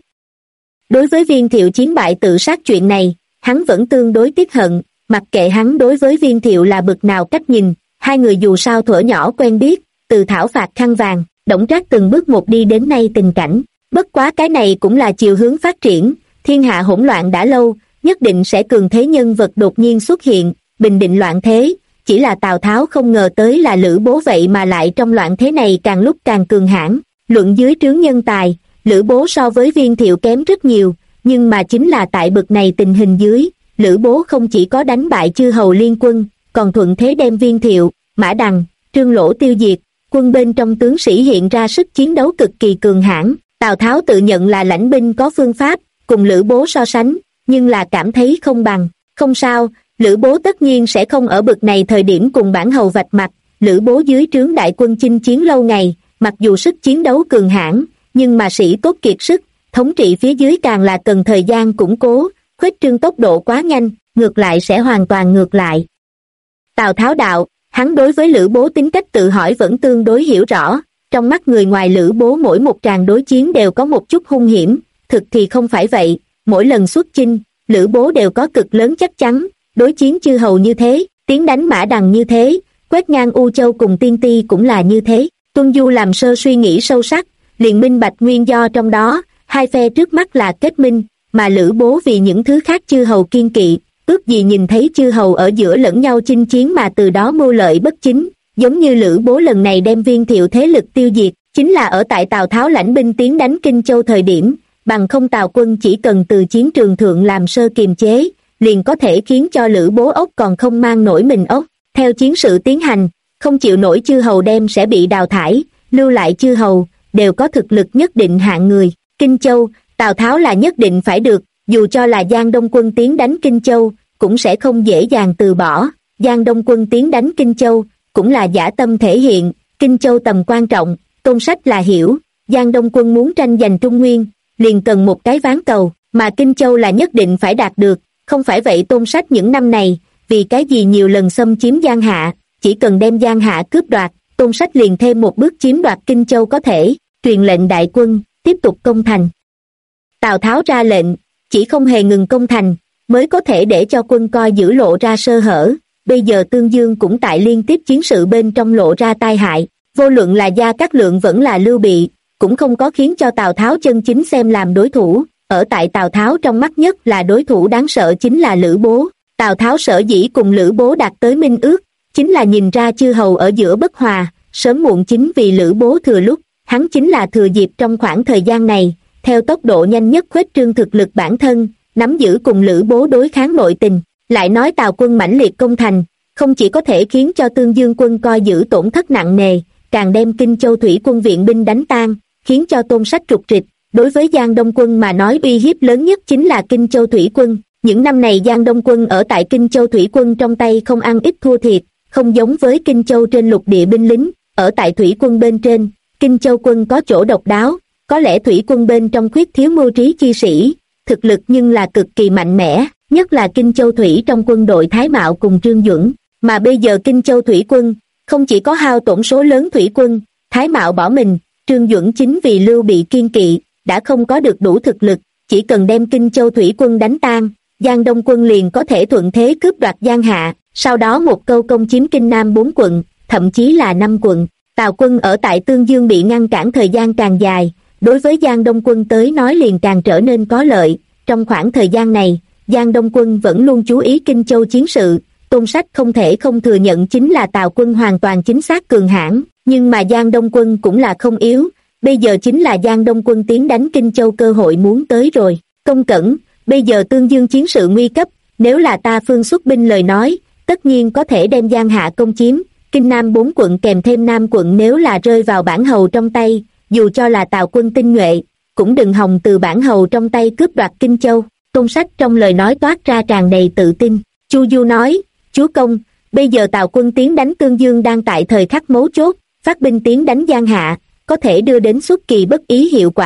Đối với Viên Thiệu chiến bại tự sát chuyện này, hắn vẫn tương đối tiếc hận, mặc kệ hắn đối với Viên Thiệu là bực nào cách nhìn, hai người dù sao thuở nhỏ quen biết, từ thảo phạt khăn vàng, Đổng Trác từng bước một đi đến nay tình cảnh. Bất quá cái này cũng là chiều hướng phát triển, thiên hạ hỗn loạn đã lâu, nhất định sẽ cường thế nhân vật đột nhiên xuất hiện, bình định loạn thế, chỉ là Tào Tháo không ngờ tới là Lữ Bố vậy mà lại trong loạn thế này càng lúc càng cường hãn. Luận dưới trướng nhân tài, Lữ Bố so với Viên Thiệu kém rất nhiều, nhưng mà chính là tại bực này tình hình dưới, Lữ Bố không chỉ có đánh bại chư hầu liên quân, còn thuận thế đem Viên Thiệu, Mã Đằng, Trương Lỗ tiêu diệt, quân bên trong tướng sĩ hiện ra sức chiến đấu cực kỳ cường hãn. Tào Tháo tự nhận là lãnh binh có phương pháp, cùng Lữ Bố so sánh, nhưng là cảm thấy không bằng. Không sao, Lữ Bố tất nhiên sẽ không ở bực này thời điểm cùng bản hầu vạch mặt. Lữ Bố dưới trướng đại quân chinh chiến lâu ngày, mặc dù sức chiến đấu cường hãn, nhưng mà sĩ tốt kiệt sức, thống trị phía dưới càng là cần thời gian củng cố, khuếch trương tốc độ quá nhanh, ngược lại sẽ hoàn toàn ngược lại. Tào Tháo đạo, hắn đối với Lữ Bố tính cách tự hỏi vẫn tương đối hiểu rõ, trong mắt người ngoài Lữ Bố mỗi một tràng đối chiến đều có một chút hung hiểm, thực thì không phải vậy, mỗi lần xuất chinh, Lữ Bố đều có cực lớn chắc chắn, đối chiến chư hầu như thế, tiến đánh Mã Đằng như thế, quét ngang U Châu cùng Tiên Ti cũng là như thế. Tuân Du làm sơ suy nghĩ sâu sắc, liền minh bạch nguyên do trong đó, hai phe trước mắt là kết minh, mà Lữ Bố vì những thứ khác chư hầu kiên kỵ, ước gì nhìn thấy chư hầu ở giữa lẫn nhau chinh chiến mà từ đó mưu lợi bất chính, giống như Lữ Bố lần này đem Viên Thiệu thế lực tiêu diệt, chính là ở tại Tào Tháo lãnh binh tiến đánh Kinh Châu thời điểm, bằng không Tào quân chỉ cần từ chiến trường thượng làm sơ kiềm chế, liền có thể khiến cho Lữ Bố ốc còn không mang nổi mình ốc. Theo chiến sự tiến hành, không chịu nổi chư hầu đem sẽ bị đào thải, lưu lại chư hầu, đều có thực lực nhất định hạng người. Kinh Châu, Tào Tháo là nhất định phải được, dù cho là Giang Đông quân tiến đánh Kinh Châu, cũng sẽ không dễ dàng từ bỏ. Giang Đông quân tiến đánh Kinh Châu, cũng là dã tâm thể hiện, Kinh Châu tầm quan trọng, Tôn Sách là hiểu, Giang Đông quân muốn tranh giành Trung Nguyên, liền cần một cái ván cầu, mà Kinh Châu là nhất định phải đạt được, không phải vậy Tôn Sách những năm này, vì cái gì nhiều lần xâm chiếm Giang Hạ, chỉ cần đem Giang Hạ cướp đoạt, Tôn Sách liền thêm một bước chiếm đoạt Kinh Châu có thể, truyền lệnh đại quân, tiếp tục công thành. Tào Tháo ra lệnh, chỉ không hề ngừng công thành, mới có thể để cho quân coi giữ lộ ra sơ hở. Bây giờ Tương Dương cũng tại liên tiếp chiến sự bên trong lộ ra tai hại, vô luận là Gia Cát Lượng vẫn là Lưu Bị, cũng không có khiến cho Tào Tháo chân chính xem làm đối thủ. Ở tại Tào Tháo trong mắt nhất là đối thủ đáng sợ chính là Lữ Bố. Tào Tháo sở dĩ cùng Lữ Bố đạt tới minh ước, chính là nhìn ra chư hầu ở giữa bất hòa, sớm muộn chính vì Lữ Bố thừa lúc, hắn chính là thừa dịp trong khoảng thời gian này, theo tốc độ nhanh nhất khuếch trương thực lực bản thân, nắm giữ cùng Lữ Bố đối kháng nội tình. Lại nói Tào quân mãnh liệt công thành, không chỉ có thể khiến cho Tương Dương quân coi giữ tổn thất nặng nề, càng đem Kinh Châu thủy quân viện binh đánh tan, khiến cho Tôn Sách trục trịch. Đối với Giang Đông quân mà nói uy hiếp lớn nhất chính là Kinh Châu thủy quân. Những năm này Giang Đông quân ở tại Kinh Châu thủy quân trong tay không ăn ít thua thiệt, không giống với Kinh Châu trên lục địa binh lính, ở tại thủy quân bên trên, Kinh Châu quân có chỗ độc đáo, có lẽ thủy quân bên trong khuyết thiếu mưu trí chi sĩ, thực lực nhưng là cực kỳ mạnh mẽ, nhất là Kinh Châu thủy trong quân đội Thái Mạo cùng Trương Duẩn, mà bây giờ Kinh Châu thủy quân, không chỉ có hao tổn số lớn thủy quân, Thái Mạo bỏ mình, Trương Duẩn chính vì Lưu Bị kiên kỵ, đã không có được đủ thực lực, chỉ cần đem Kinh Châu thủy quân đánh tan, Giang Đông quân liền có thể thuận thế cướp đoạt Giang Hạ, sau đó một câu công chiếm Kinh Nam 4 quận, thậm chí là 5 quận. Tào quân ở tại Tương Dương bị ngăn cản thời gian càng dài, đối với Giang Đông quân tới nói liền càng trở nên có lợi. Trong khoảng thời gian này, Giang Đông quân vẫn luôn chú ý Kinh Châu chiến sự, Tôn Sách không thể không thừa nhận chính là Tào quân hoàn toàn chính xác cường hãn, nhưng mà Giang Đông quân cũng là không yếu, bây giờ chính là Giang Đông quân tiến đánh Kinh Châu cơ hội muốn tới rồi. Công Cẩn, bây giờ Tương Dương chiến sự nguy cấp, nếu là ta phương xuất binh lời nói, tất nhiên có thể đem Giang Hạ công chiếm, Kinh Nam 4 quận kèm thêm Nam quận nếu là rơi vào bản hầu trong tay, dù cho là Tào quân tinh nhuệ, cũng đừng hòng từ bản hầu trong tay cướp đoạt Kinh Châu. Tôn Sách trong lời nói toát ra tràn đầy tự tin. Chu Du nói, chúa công, bây giờ Tào quân tiến đánh Tương Dương đang tại thời khắc mấu chốt, phát binh tiến đánh Giang Hạ, có thể đưa đến xuất kỳ bất ý hiệu quả,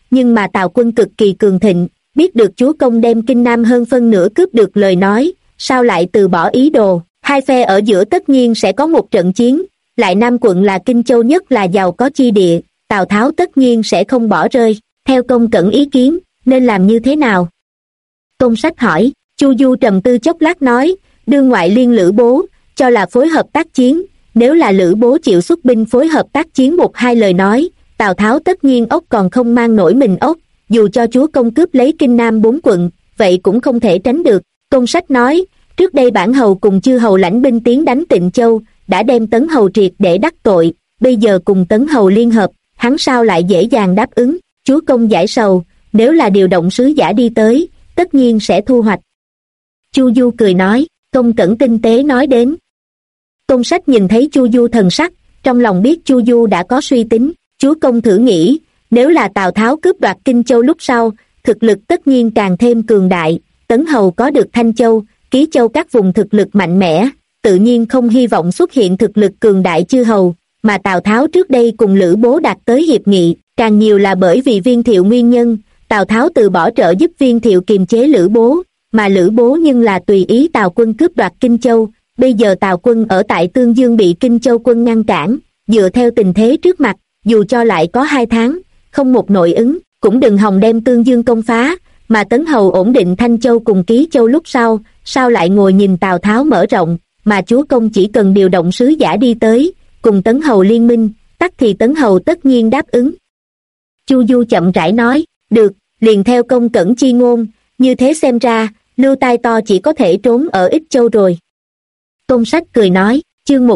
nhưng mà Tào quân cực kỳ cường thịnh, biết được chúa công đem Kinh Nam hơn phân nửa cướp được lời nói, sao lại từ bỏ ý đồ. Hai phe ở giữa tất nhiên sẽ có một trận chiến, lại Nam quận là Kinh Châu nhất là giàu có chi địa, Tào Tháo tất nhiên sẽ không bỏ rơi. Theo Công Cẩn ý kiến, nên làm như thế nào? Tôn Sách hỏi. Chu Du trầm tư chốc lát nói, đương ngoại liên Lữ Bố, cho là phối hợp tác chiến, nếu là Lữ Bố chịu xuất binh phối hợp tác chiến một hai lời nói, Tào Tháo tất nhiên ốc còn không mang nổi mình ốc, dù cho chúa công cướp lấy Kinh Nam 4 quận, vậy cũng không thể tránh được. Tôn Sách nói, trước đây bản hầu cùng chư hầu lãnh binh tiến đánh Tịnh Châu, đã đem Tấn hầu triệt để đắc tội, bây giờ cùng Tấn hầu liên hợp, hắn sao lại dễ dàng đáp ứng. Chúa công giải sầu, nếu là điều động sứ giả đi tới, tất nhiên sẽ thu hoạch. Chu Du cười nói. Công Cẩn tinh tế nói đến. Tôn Sách nhìn thấy Chu Du thần sắc, trong lòng biết Chu Du đã có suy tính. Chúa công thử nghĩ, nếu là Tào Tháo cướp đoạt Kinh Châu lúc sau, thực lực tất nhiên càng thêm cường đại. Tấn hầu có được Thanh Châu, Ký Châu các vùng thực lực mạnh mẽ, tự nhiên không hy vọng xuất hiện thực lực cường đại chư hầu, mà Tào Tháo trước đây cùng Lữ Bố đạt tới hiệp nghị, càng nhiều là bởi vì Viên Thiệu nguyên nhân. Tào Tháo từ bỏ trợ giúp Viên Thiệu kiềm chế Lữ Bố, mà Lữ Bố nhưng là tùy ý Tào quân cướp đoạt Kinh Châu. Bây giờ Tào quân ở tại Tương Dương bị Kinh Châu quân ngăn cản, dựa theo tình thế trước mặt, dù cho lại có 2 tháng, không một nội ứng, cũng đừng hòng đem Tương Dương công phá, mà Tấn hầu ổn định Thanh Châu cùng Ký Châu lúc sau, sao lại ngồi nhìn Tào Tháo mở rộng, mà chúa công chỉ cần điều động sứ giả đi tới, cùng Tấn hầu liên minh, tắc thì Tấn hầu tất nhiên đáp ứng. Chu Du chậm rãi nói, được, liền theo Công Cẩn chi ngôn, như thế xem ra, Lưu Tai To chỉ có thể trốn ở Ích Châu rồi. Tôn Sách cười nói, chương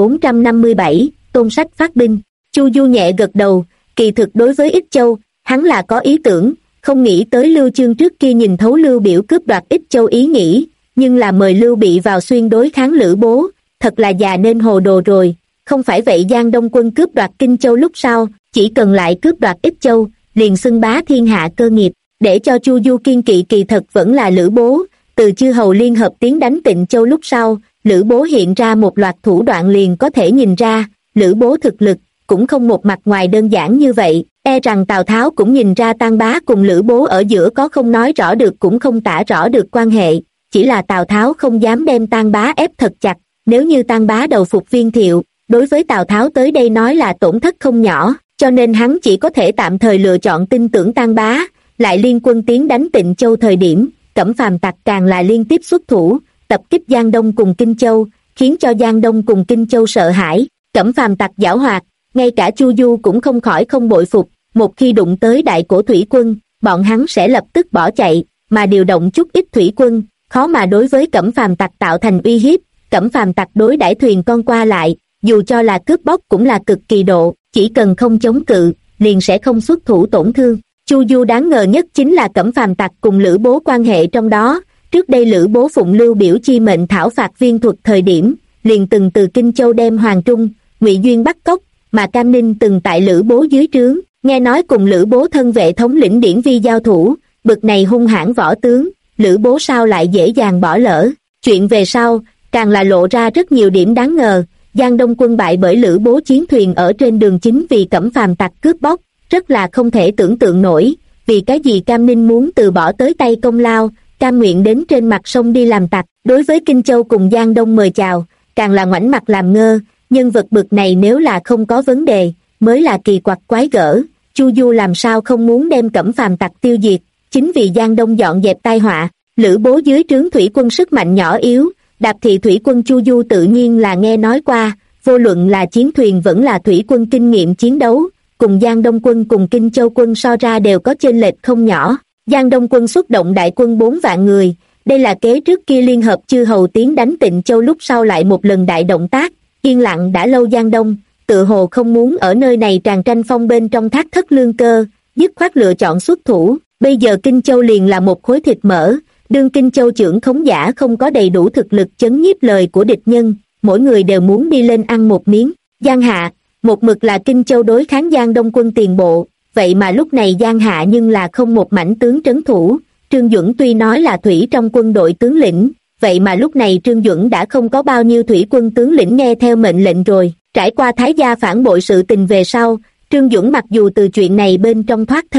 1457, Tôn Sách phát binh. Chu Du nhẹ gật đầu, kỳ thực đối với Ích Châu, hắn là có ý tưởng, không nghĩ tới Lưu Chương trước kia nhìn thấu Lưu Biểu cướp đoạt Ích Châu ý nghĩ, nhưng là mời Lưu Bị vào xuyên đối kháng Lữ Bố, thật là già nên hồ đồ rồi. Không phải vậy Giang Đông quân cướp đoạt Kinh Châu lúc sau, chỉ cần lại cướp đoạt Ích Châu, liền xưng bá thiên hạ cơ nghiệp. Để cho Chu Du kiên kỵ kỳ thật vẫn là Lữ Bố, từ chư hầu liên hợp tiến đánh Tịnh Châu lúc sau, Lữ Bố hiện ra một loạt thủ đoạn liền có thể nhìn ra, Lữ Bố thực lực, cũng không một mặt ngoài đơn giản như vậy, e rằng Tào Tháo cũng nhìn ra Tang Bá cùng Lữ Bố ở giữa có không nói rõ được cũng không tả rõ được quan hệ, chỉ là Tào Tháo không dám đem Tang Bá ép thật chặt, nếu như Tang Bá đầu phục Viên Thiệu, đối với Tào Tháo tới đây nói là tổn thất không nhỏ, cho nên hắn chỉ có thể tạm thời lựa chọn tin tưởng Tang Bá. Lại liên quân tiến đánh Tịnh Châu thời điểm, Cẩm Phàm tặc càng là liên tiếp xuất thủ, tập kích Giang Đông cùng Kinh Châu, khiến cho Giang Đông cùng Kinh Châu sợ hãi. Cẩm Phàm tặc giảo hoạt, ngay cả Chu Du cũng không khỏi không bội phục, một khi đụng tới đại cổ thủy quân, bọn hắn sẽ lập tức bỏ chạy, mà điều động chút ít thủy quân, khó mà đối với Cẩm Phàm tặc tạo thành uy hiếp. Cẩm Phàm tặc đối đãi thuyền con qua lại, dù cho là cướp bóc cũng là cực kỳ độ, chỉ cần không chống cự, liền sẽ không xuất thủ tổn thương. Chu Du đáng ngờ nhất chính là Cẩm Phàm tặc cùng Lữ Bố quan hệ trong đó. Trước đây Lữ Bố phụng Lưu Biểu chi mệnh thảo phạt Viên Thuật thời điểm, liền từng từ Kinh Châu đem Hoàng Trung, Ngụy Duyên bắt cóc, mà Cam Ninh từng tại Lữ Bố dưới trướng, nghe nói cùng Lữ Bố thân vệ thống lĩnh Điển Vi giao thủ, bực này hung hãn võ tướng, Lữ Bố sao lại dễ dàng bỏ lỡ. Chuyện về sau, càng là lộ ra rất nhiều điểm đáng ngờ. Giang Đông quân bại bởi Lữ Bố chiến thuyền ở trên đường chính vì Cẩm Phàm tặc cướp bóc, rất là không thể tưởng tượng nổi, vì cái gì Cam Ninh muốn từ bỏ tới tay công lao, cam nguyện đến trên mặt sông đi làm tặc. Đối với Kinh Châu cùng Giang Đông mời chào, càng là ngoảnh mặt làm ngơ, nhân vật bực này nếu là không có vấn đề, mới là kỳ quặc quái gở. Chu Du làm sao không muốn đem Cẩm Phàm tặc tiêu diệt, chính vì Giang Đông dọn dẹp tai họa. Lữ Bố dưới trướng thủy quân sức mạnh nhỏ yếu, Đạp Thị thủy quân Chu Du tự nhiên là nghe nói qua, vô luận là chiến thuyền vẫn là thủy quân kinh nghiệm chiến đấu, cùng Giang Đông quân cùng Kinh Châu quân so ra đều có chênh lệch không nhỏ. Giang Đông quân xuất động đại quân 4 vạn người, đây là kế trước kia liên hợp chư hầu tiến đánh Tịnh Châu lúc sau lại một lần đại động tác. Yên lặng đã lâu Giang Đông, tự hồ không muốn ở nơi này tràn tranh phong bên trong thác thất lương cơ, dứt khoát lựa chọn xuất thủ. Bây giờ Kinh Châu liền là một khối thịt mỡ, đương Kinh Châu trưởng khống giả không có đầy đủ thực lực chấn nhiếp lời của địch nhân, mỗi người đều muốn đi lên ăn một miếng. Giang Hạ, một mực là Kinh Châu đối kháng Giang Đông quân tiền bộ, vậy mà lúc này Giang Hạ nhưng là không một mảnh tướng trấn thủ. Trương Duẩn tuy nói là thủy trong quân đội tướng lĩnh, vậy mà lúc này Trương Duẩn đã không có bao nhiêu thủy quân tướng lĩnh nghe theo mệnh lệnh rồi. Trải qua Thái gia phản bội sự tình về sau, Trương Duẩn mặc dù từ chuyện này bên trong thoát thân,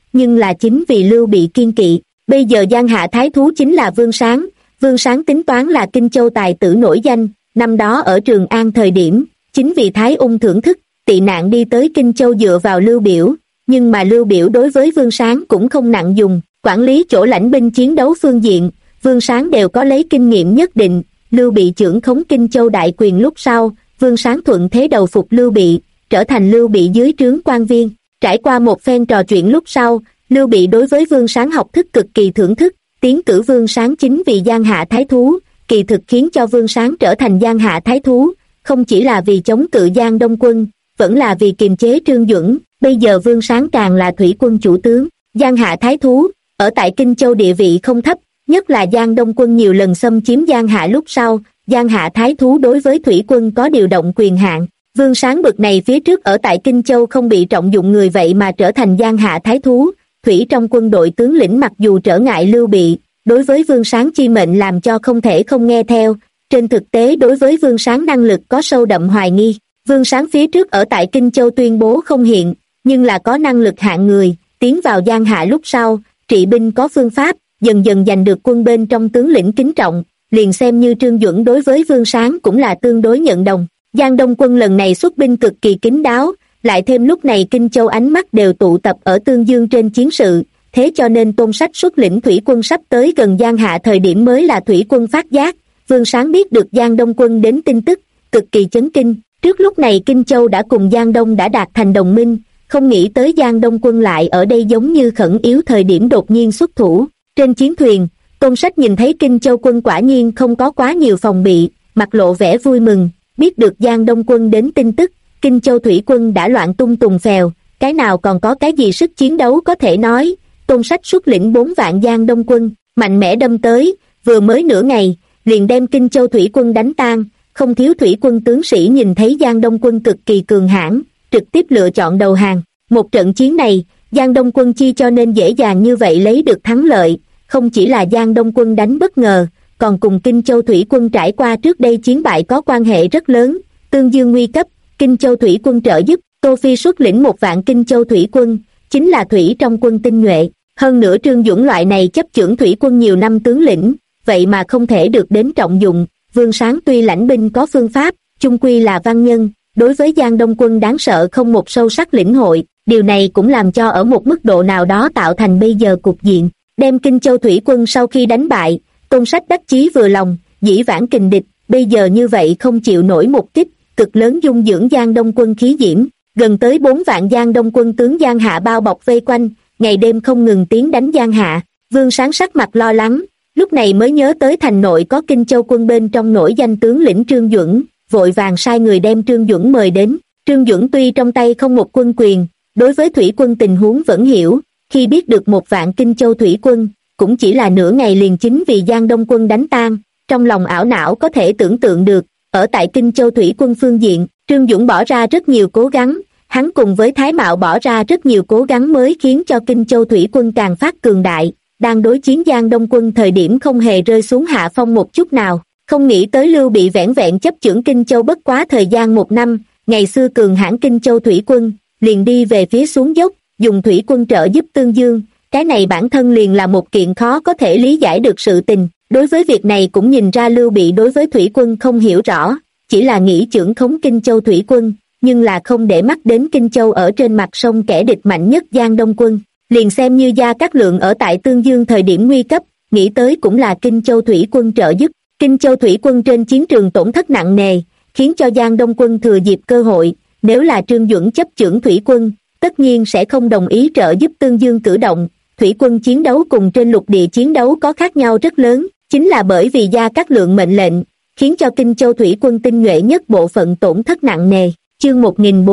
nhưng là chính vì Lưu Bị kiên kỵ. Bây giờ Giang Hạ thái thú chính là Vương Sáng tính toán là Kinh Châu tài tử nổi danh, năm đó ở Trường An thời điểm, chính vì Thái Ung thưởng thức, tị nạn đi tới Kinh Châu dựa vào Lưu Biểu, nhưng mà Lưu Biểu đối với Vương Sáng cũng không nặng dùng, quản lý chỗ lãnh binh chiến đấu phương diện, Vương Sáng đều có lấy kinh nghiệm nhất định. Lưu Bị trưởng khống Kinh Châu đại quyền lúc sau, Vương Sáng thuận thế đầu phục Lưu Bị, trở thành Lưu Bị dưới trướng quan viên. Trải qua một phen trò chuyện lúc sau, Lưu Bị đối với Vương Sáng học thức cực kỳ thưởng thức, tiến cử Vương Sáng chính vì Giang Hạ thái thú, kỳ thực khiến cho Vương Sáng trở thành Giang Hạ thái thú, không chỉ là vì chống cự Giang Đông quân, vẫn là vì kiềm chế Trương Duẩn. Bây giờ Vương Sáng càng là thủy quân chủ tướng. Giang Hạ thái thú ở tại Kinh Châu địa vị không thấp, nhất là Giang Đông quân nhiều lần xâm chiếm Giang Hạ lúc sau, Giang Hạ thái thú đối với thủy quân có điều động quyền hạn. Vương Sáng bực này phía trước ở tại Kinh Châu không bị trọng dụng người vậy mà trở thành Giang Hạ thái thú, thủy trong quân đội tướng lĩnh mặc dù trở ngại Lưu Bị, đối với Vương Sáng chi mệnh làm cho không thể không nghe theo, trên thực tế đối với Vương Sáng năng lực có sâu đậm hoài nghi. Vương Sáng phía trước ở tại Kinh Châu tuyên bố không hiện, nhưng là có năng lực hạng người, tiến vào Giang Hạ lúc sau, trị binh có phương pháp, dần dần giành được quân bên trong tướng lĩnh kính trọng, liền xem như Trương Duẩn đối với Vương Sáng cũng là tương đối nhận đồng. Giang Đông quân lần này xuất binh cực kỳ kín đáo, lại thêm lúc này Kinh Châu ánh mắt đều tụ tập ở Tương Dương trên chiến sự, thế cho nên Tôn Sách xuất lĩnh thủy quân sắp tới gần Giang Hạ thời điểm mới là thủy quân phát giác. Vương Sáng biết được Giang Đông quân đến tin tức, cực kỳ chấn kinh. Trước lúc này Kinh Châu đã cùng Giang Đông đã đạt thành đồng minh, không nghĩ tới Giang Đông quân lại ở đây giống như khẩn yếu thời điểm đột nhiên xuất thủ. Trên chiến thuyền, Tôn Sách nhìn thấy Kinh Châu quân quả nhiên không có quá nhiều phòng bị, mặt lộ vẻ vui mừng, biết được Giang Đông quân đến tin tức, Kinh Châu thủy quân đã loạn tung tùng phèo, cái nào còn có cái gì sức chiến đấu có thể nói. Tôn Sách xuất lĩnh 4 vạn Giang Đông quân, mạnh mẽ đâm tới, vừa mới nửa ngày, liền đem Kinh Châu thủy quân đánh tan, không thiếu thủy quân tướng sĩ nhìn thấy Giang Đông quân cực kỳ cường hãn, trực tiếp lựa chọn đầu hàng. Một trận chiến này, Giang Đông quân chi cho nên dễ dàng như vậy lấy được thắng lợi, không chỉ là Giang Đông quân đánh bất ngờ, còn cùng Kinh Châu thủy quân trải qua trước đây chiến bại có quan hệ rất lớn. Tương Dương nguy cấp, Kinh Châu thủy quân trợ giúp, Tô Phi xuất lĩnh 1 vạn Kinh Châu thủy quân, chính là thủy trong quân tinh nhuệ. Hơn nữa Trương Duẩn loại này chấp chưởng thủy quân nhiều năm tướng lĩnh, vậy mà không thể được đến trọng dụng. Vương Sáng tuy lãnh binh có phương pháp, chung quy là văn nhân, đối với Giang Đông quân đáng sợ không một sâu sắc lĩnh hội, điều này cũng làm cho ở một mức độ nào đó tạo thành bây giờ cục diện. Đem Kinh Châu thủy quân sau khi đánh bại, Tôn Sách đắc chí vừa lòng, dĩ vãng kình địch, bây giờ như vậy không chịu nổi một kích, cực lớn dung dưỡng Giang Đông quân khí diễm, gần tới 4 vạn Giang Đông quân tướng Giang Hạ bao bọc vây quanh, ngày đêm không ngừng tiến đánh Giang Hạ. Vương Sáng sắc mặt lo lắng, lúc này mới nhớ tới thành nội có Kinh Châu quân bên trong nổi danh tướng lĩnh Trương Duẩn, vội vàng sai người đem Trương Duẩn mời đến. Trương Duẩn tuy trong tay không một quân quyền, đối với thủy quân tình huống vẫn hiểu, khi biết được 1 vạn Kinh Châu thủy quân, cũng chỉ là nửa ngày liền chính vì Giang Đông quân đánh tan, trong lòng ảo não có thể tưởng tượng được, ở tại Kinh Châu thủy quân phương diện, Trương Duẩn bỏ ra rất nhiều cố gắng, hắn cùng với Thái Mạo bỏ ra rất nhiều cố gắng mới khiến cho Kinh Châu thủy quân càng phát cường đại, đang đối chiến Giang Đông quân thời điểm không hề rơi xuống hạ phong một chút nào. Không nghĩ tới Lưu Bị vẻn vẹn chấp chưởng Kinh Châu bất quá thời gian 1 năm, ngày xưa cường hãn Kinh Châu thủy quân, liền đi về phía xuống dốc, dùng thủy quân trợ giúp Tương Dương, cái này bản thân liền là một kiện khó có thể lý giải được sự tình. Đối với việc này cũng nhìn ra Lưu Bị đối với thủy quân không hiểu rõ, chỉ là nghĩ trưởng khống Kinh Châu thủy quân, nhưng là không để mắt đến Kinh Châu ở trên mặt sông kẻ địch mạnh nhất Giang Đông quân. Liền xem như Gia Cát Lượng ở tại Tương Dương thời điểm nguy cấp, nghĩ tới cũng là Kinh Châu thủy quân trợ giúp. Kinh Châu thủy quân trên chiến trường tổn thất nặng nề, khiến cho Giang Đông quân thừa dịp cơ hội, nếu là Trương Duẩn chấp chưởng thủy quân, tất nhiên sẽ không đồng ý trợ giúp Tương Dương cử động. Thủy quân chiến đấu cùng trên lục địa chiến đấu có khác nhau rất lớn, chính là bởi vì Gia Cát Lượng mệnh lệnh, khiến cho Kinh Châu thủy quân tinh nhuệ nhất bộ phận tổn thất nặng nề. Chương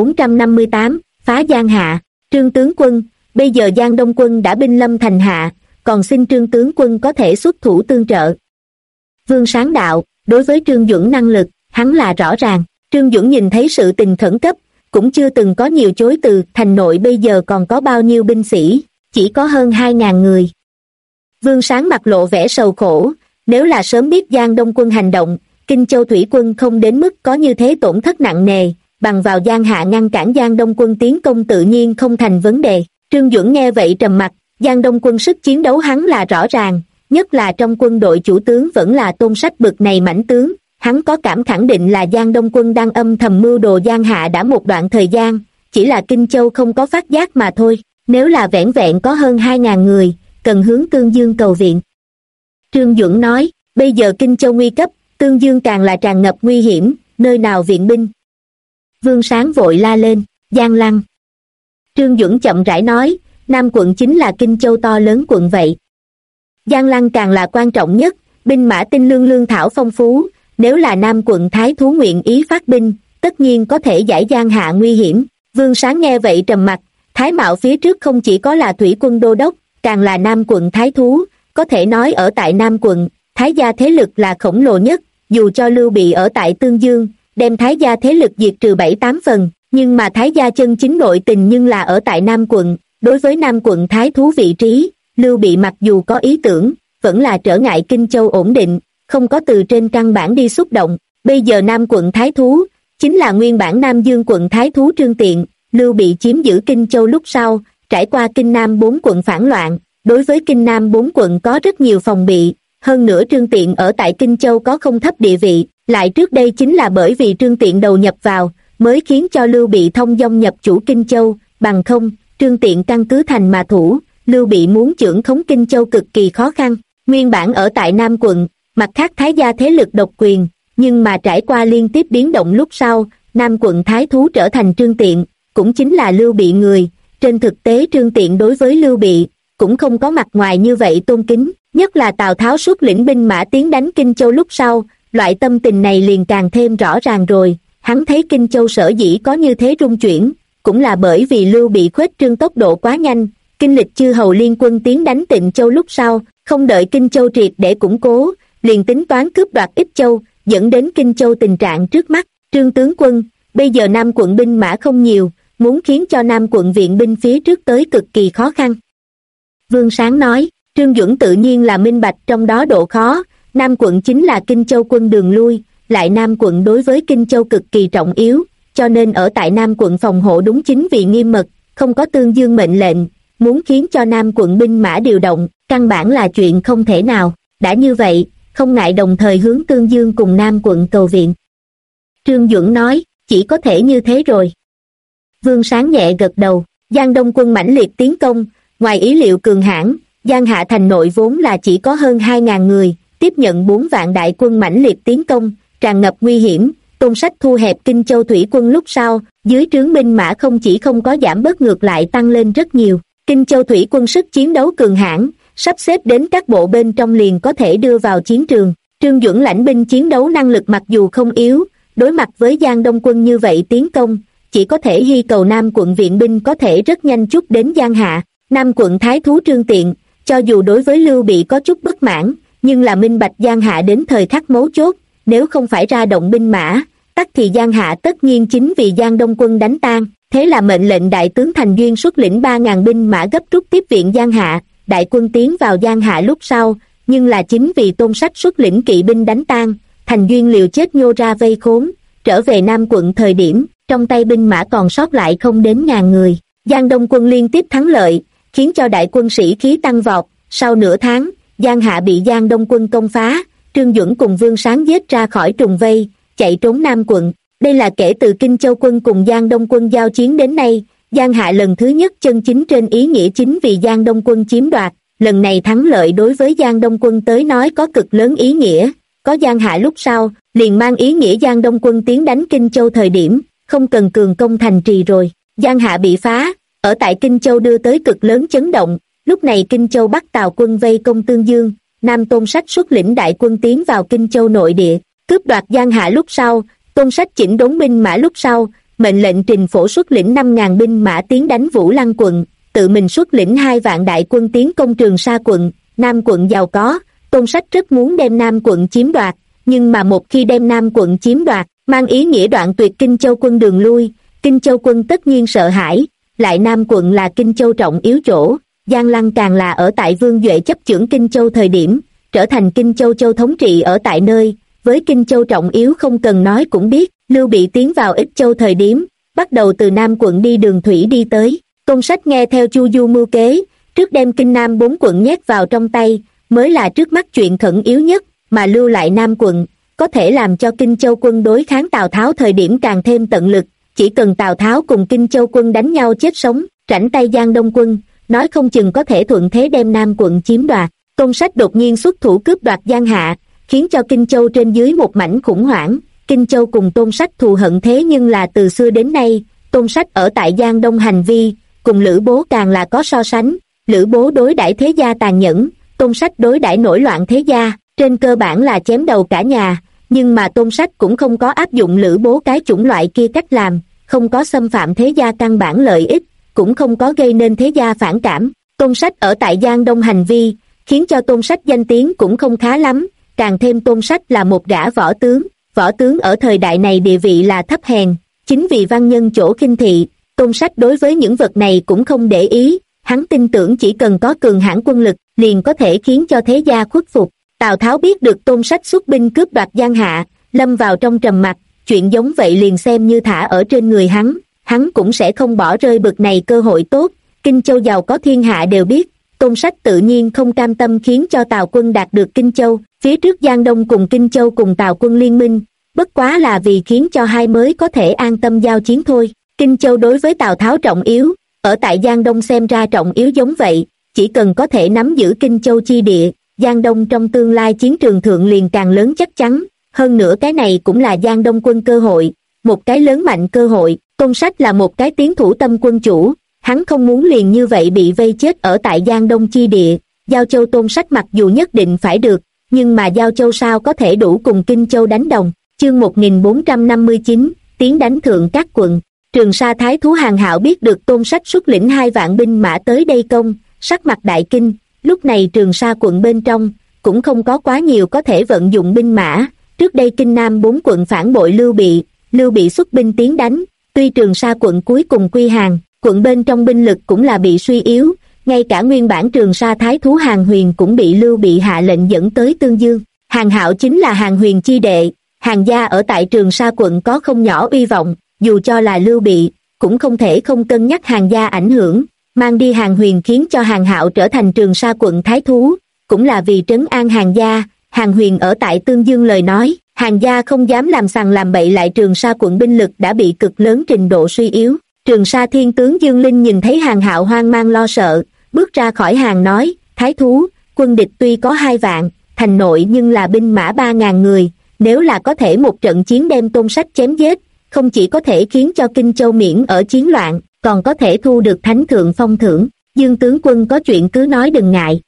1458, phá Giang Hạ. Trương tướng quân, bây giờ Giang Đông quân đã binh lâm thành hạ, còn xin Trương tướng quân có thể xuất thủ tương trợ. Vương Sáng đạo, đối với Trương Duẩn năng lực, hắn là rõ ràng. Trương Duẩn nhìn thấy sự tình khẩn cấp, cũng chưa từng có nhiều chối từ. Thành nội bây giờ còn có bao nhiêu binh sĩ, chỉ có hơn 2.000 người. Vương Sáng mặt lộ vẻ sầu khổ, nếu là sớm biết Giang Đông quân hành động, Kinh Châu thủy quân không đến mức có như thế tổn thất nặng nề, bằng vào Giang Hạ ngăn cản Giang Đông quân tiến công tự nhiên không thành vấn đề. Trương Duẩn nghe vậy trầm mặt. Giang Đông Quân sức chiến đấu hắn là rõ ràng, nhất là trong quân đội chủ tướng vẫn là Tôn Sách bực này mãnh tướng, hắn có cảm khẳng định là Giang Đông Quân đang âm thầm mưu đồ Giang Hạ đã một đoạn thời gian, chỉ là Kinh Châu không có phát giác mà thôi. Nếu là vẻn vẹn có hơn 2.000 người, cần hướng Tương Dương cầu viện. Trương Duẩn nói, bây giờ Kinh Châu nguy cấp, Tương Dương càng là tràn ngập nguy hiểm, nơi nào viện binh? Vương Sáng vội la lên, Giang Lăng. Trương Duẩn chậm rãi nói, Nam quận chính là Kinh Châu to lớn quận vậy. Giang Lăng càng là quan trọng nhất, binh mã tinh lương thảo phong phú, nếu là Nam quận thái thú nguyện ý phát binh, tất nhiên có thể giải Giang Hạ nguy hiểm. Vương Sáng nghe vậy trầm mặt, Thái Mạo phía trước không chỉ có là thủy quân đô đốc, càng là Nam quận thái thú, có thể nói ở tại Nam quận, Thái gia thế lực là khổng lồ nhất, dù cho Lưu Bị ở tại Tương Dương, đem Thái gia thế lực diệt trừ 7-8 phần, nhưng mà Thái gia chân chính nội tình nhưng là ở tại Nam quận. Đối với Nam quận thái thú vị trí, Lưu Bị mặc dù có ý tưởng, vẫn là trở ngại Kinh Châu ổn định, không có từ trên căn bản đi xúc động. Bây giờ Nam quận thái thú, chính là nguyên bản Nam Dương quận thái thú Trương Tiện. Lưu Bị chiếm giữ Kinh Châu lúc sau, trải qua Kinh Nam 4 quận phản loạn, đối với Kinh Nam 4 quận có rất nhiều phòng bị, hơn nữa Trương Tiện ở tại Kinh Châu có không thấp địa vị, lại trước đây chính là bởi vì Trương Tiện đầu nhập vào, mới khiến cho Lưu Bị thông dong nhập chủ Kinh Châu, bằng không, Trương Tiện căn cứ thành mà thủ, Lưu Bị muốn chưởng khống Kinh Châu cực kỳ khó khăn. Nguyên bản ở tại Nam quận, mặt khác Thái gia thế lực độc quyền, nhưng mà trải qua liên tiếp biến động lúc sau, Nam quận thái thú trở thành Trương Tiện, cũng chính là Lưu Bị người. Trên thực tế Trương Tiện đối với Lưu Bị cũng không có mặt ngoài như vậy tôn kính, nhất là Tào Tháo xuất lĩnh binh mã tiến đánh Kinh Châu lúc sau, loại tâm tình này liền càng thêm rõ ràng rồi. Hắn thấy Kinh Châu sở dĩ có như thế rung chuyển, cũng là bởi vì Lưu Bị khuếch trương tốc độ quá nhanh, kinh lịch chư hầu liên quân tiến đánh Tịnh Châu lúc sau, không đợi Kinh Châu triệt để củng cố, liền tính toán cướp đoạt Ích Châu, dẫn đến Kinh Châu tình trạng trước mắt. Trương tướng quân, bây giờ Nam quận binh mã không nhiều, muốn khiến cho Nam quận viện binh phía trước tới cực kỳ khó khăn. Vương Sáng nói, Trương Duẩn tự nhiên là minh bạch trong đó độ khó, Nam quận chính là Kinh Châu quân đường lui, lại Nam quận đối với Kinh Châu cực kỳ trọng yếu, cho nên ở tại Nam quận phòng hộ đúng chính vì nghiêm mật, không có Tương Dương mệnh lệnh, muốn khiến cho Nam quận binh mã điều động, căn bản là chuyện không thể nào. Đã như vậy, không ngại đồng thời hướng Tương Dương cùng Nam quận cầu viện. Trương Duẩn nói, chỉ có thể như thế rồi. Vương Sáng nhẹ gật đầu. Giang Đông quân mãnh liệt tiến công, ngoài ý liệu cường hãn, Giang Hạ thành nội vốn là chỉ có hơn 2.000 người, tiếp nhận 4 vạn đại quân mãnh liệt tiến công, tràn ngập nguy hiểm. Tôn Sách thu hẹp Kinh Châu thủy quân lúc sau, dưới trướng binh mã không chỉ không có giảm bớt ngược lại tăng lên rất nhiều. Kinh Châu thủy quân sức chiến đấu cường hãn, sắp xếp đến các bộ bên trong liền có thể đưa vào chiến trường. Trương Duẩn lãnh binh chiến đấu năng lực mặc dù không yếu, đối mặt với Giang Đông quân như vậy tiến công, chỉ có thể hy cầu Nam quận viện binh có thể rất nhanh chút đến Giang Hạ. Nam quận thái thú Trương Tiện, cho dù đối với Lưu Bị có chút bất mãn, nhưng là minh bạch Giang Hạ đến thời khắc mấu chốt, nếu không phải ra động binh mã, tắc thì Giang Hạ tất nhiên chính vì Giang Đông quân đánh tan. Thế là mệnh lệnh đại tướng Thành Duyên xuất lĩnh 3.000 binh mã gấp rút tiếp viện Giang Hạ. Đại quân tiến vào Giang Hạ lúc sau, nhưng là chính vì Tôn Sách xuất lĩnh kỵ binh đánh tan, Thành Duyên liều chết nhô ra vây khốn, trở về Nam quận thời điểm, trong tay binh mã còn sót lại không đến 1.000 người. Giang Đông quân liên tiếp thắng lợi, khiến cho đại quân sĩ khí tăng vọt. Sau nửa tháng, Giang Hạ bị Giang Đông quân công phá, Trương Duẩn cùng Vương Sáng giết ra khỏi trùng vây, chạy trốn Nam quận. Đây là kể từ Kinh Châu quân cùng Giang Đông quân giao chiến đến nay, Giang Hạ lần thứ nhất chân chính trên ý nghĩa chính vì Giang Đông quân chiếm đoạt. Lần này thắng lợi đối với Giang Đông quân tới nói có cực lớn ý nghĩa, có Giang Hạ lúc sau, liền mang ý nghĩa Giang Đông quân tiến đánh Kinh Châu thời điểm, không cần cường công thành trì rồi. Giang Hạ bị phá, ở tại Kinh Châu đưa tới cực lớn chấn động, lúc này Kinh Châu bắt Tào quân vây công Tương Dương, Nam Tôn Sách xuất lĩnh đại quân tiến vào Kinh Châu nội địa, cướp đoạt Giang Hạ lúc sau, Tôn Sách chỉnh đốn binh mã lúc sau, mệnh lệnh Trình Phổ xuất lĩnh 5.000 binh mã tiến đánh Vũ Lăng quận, tự mình xuất lĩnh 2 vạn đại quân tiến công Trường Sa quận. Nam quận giàu có, Tôn Sách rất muốn đem Nam quận chiếm đoạt, nhưng mà một khi đem Nam quận chiếm đoạt, mang ý nghĩa đoạn tuyệt Kinh Châu quân đường lui, Kinh Châu quân tất nhiên sợ hãi, lại Nam quận là Kinh Châu trọng yếu chỗ, Giang Lăng càng là ở tại Vương Duệ chấp chưởng Kinh Châu thời điểm, trở thành Kinh Châu châu thống trị ở tại nơi, với Kinh Châu trọng yếu không cần nói cũng biết. Lưu Bị tiến vào Ích Châu thời điểm, bắt đầu từ Nam quận đi đường thủy đi tới, Tôn Sách nghe theo Chu Du mưu kế, trước đem Kinh Nam 4 quận nhét vào trong tay, mới là trước mắt chuyện khẩn yếu nhất, mà lưu lại Nam quận, có thể làm cho Kinh Châu quân đối kháng Tào Tháo thời điểm càng thêm tận lực, chỉ cần Tào Tháo cùng Kinh Châu quân đánh nhau chết sống, rảnh tay Giang Đông quân, nói không chừng có thể thuận thế đem Nam quận chiếm đoạt. Tôn Sách đột nhiên xuất thủ cướp đoạt Giang Hạ, khiến cho Kinh Châu trên dưới một mảnh khủng hoảng. Kinh Châu cùng Tôn Sách thù hận thế nhưng là từ xưa đến nay, Tôn Sách ở tại Giang Đông hành vi, cùng Lữ Bố càng là có so sánh. Lữ Bố đối đãi thế gia tàn nhẫn, Tôn Sách đối đãi nổi loạn thế gia, trên cơ bản là chém đầu cả nhà, nhưng mà Tôn Sách cũng không có áp dụng Lữ Bố cái chủng loại kia cách làm, không có xâm phạm thế gia căn bản lợi ích, cũng không có gây nên thế gia phản cảm. Tôn Sách ở tại Giang Đông hành vi, khiến cho Tôn Sách danh tiếng cũng không khá lắm, càng thêm Tôn Sách là một gã võ tướng ở thời đại này địa vị là thấp hèn, chính vì văn nhân chỗ khinh thị, Tôn Sách đối với những vật này cũng không để ý, hắn tin tưởng chỉ cần có cường hãn quân lực, liền có thể khiến cho thế gia khuất phục. Tào Tháo biết được Tôn Sách xuất binh cướp đoạt Giang Hạ, lâm vào trong trầm mặc, chuyện giống vậy liền xem như thả ở trên người hắn cũng sẽ không bỏ rơi bực này cơ hội tốt. Kinh Châu giàu có thiên hạ đều biết, Tôn Sách tự nhiên không cam tâm khiến cho Tào quân đạt được Kinh Châu, phía trước Giang Đông cùng Kinh Châu cùng Tào quân liên minh, bất quá là vì khiến cho hai mới có thể an tâm giao chiến thôi. Kinh Châu đối với Tào Tháo trọng yếu, ở tại Giang Đông xem ra trọng yếu giống vậy, chỉ cần có thể nắm giữ Kinh Châu chi địa, Giang Đông trong tương lai chiến trường thượng liền càng lớn chắc chắn, hơn nữa cái này cũng là Giang Đông quân cơ hội, một cái lớn mạnh cơ hội. Tôn Sách là một cái tiến thủ tâm quân chủ, hắn không muốn liền như vậy bị vây chết ở tại Giang Đông chi địa. Giao Châu Tôn Sách mặc dù nhất định phải được, nhưng mà Giao Châu sao có thể đủ cùng Kinh Châu đánh đồng. Chương 1459, tiến đánh thượng các quận. Trường Sa thái thú Hàn Hạo biết được Tôn Sách xuất lĩnh 2 vạn binh mã tới đây công, sắc mặt đại kinh. Lúc này Trường Sa quận bên trong cũng không có quá nhiều có thể vận dụng binh mã. Trước đây Kinh Nam 4 quận phản bội Lưu Bị xuất binh tiến đánh, tuy Trường Sa quận cuối cùng quy hàng, quận bên trong binh lực cũng là bị suy yếu, ngay cả nguyên bản Trường Sa thái thú Hàn Huyền cũng bị Lưu Bị hạ lệnh dẫn tới Tương Dương. Hàn Hạo chính là Hàn Huyền chi đệ, Hàn gia ở tại Trường Sa quận có không nhỏ uy vọng, dù cho là Lưu Bị cũng không thể không cân nhắc Hàn gia ảnh hưởng, mang đi Hàn Huyền khiến cho Hàn Hạo trở thành Trường Sa quận thái thú, cũng là vì trấn an Hàn gia. Hàn Huyền ở tại Tương Dương lời nói, Hàn gia không dám làm sằng làm bậy, lại Trường Sa quận binh lực đã bị cực lớn trình độ suy yếu. Trường Sa thiên tướng Dương Linh nhìn thấy Hàn Hạo hoang mang lo sợ, bước ra khỏi hàng nói, thái thú, quân địch tuy có 2 vạn, thành nội nhưng là binh mã 3.000 người, nếu là có thể một trận chiến đem Tôn Sách chém giết, không chỉ có thể khiến cho Kinh Châu miễn ở chiến loạn, còn có thể thu được thánh thượng phong thưởng. Dương tướng quân có chuyện cứ nói đừng ngại.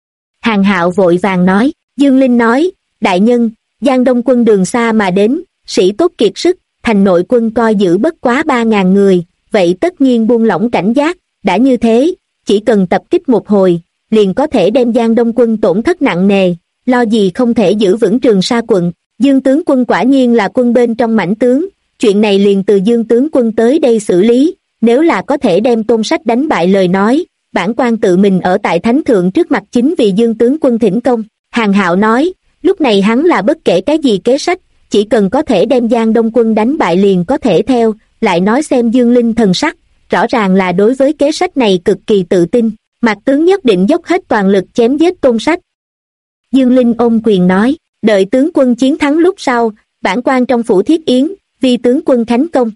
Hàn Hạo vội vàng nói. Dương Linh nói, đại nhân, Giang Đông quân đường xa mà đến, sĩ tốt kiệt sức, thành nội quân coi giữ bất quá 3.000 người, vậy tất nhiên buông lỏng cảnh giác, đã như thế, chỉ cần tập kích một hồi, liền có thể đem Giang Đông quân tổn thất nặng nề, lo gì không thể giữ vững Trường Sa quận. Dương tướng quân quả nhiên là quân bên trong mãnh tướng, chuyện này liền từ Dương tướng quân tới đây xử lý, nếu là có thể đem Tôn Sách đánh bại lời nói, bản quan tự mình ở tại thánh thượng trước mặt chính vì Dương tướng quân thỉnh công. Hàn Hạo nói, lúc này hắn là bất kể cái gì kế sách, chỉ cần có thể đem Giang Đông quân đánh bại liền có thể theo, lại nói xem Dương Linh thần sắc, rõ ràng là đối với kế sách này cực kỳ tự tin, Mạc tướng nhất định dốc hết toàn lực chém giết Tôn Sách. Dương Linh ôm quyền nói, đợi tướng quân chiến thắng lúc sau, bản quan trong phủ thiết yến, vì tướng quân khánh công.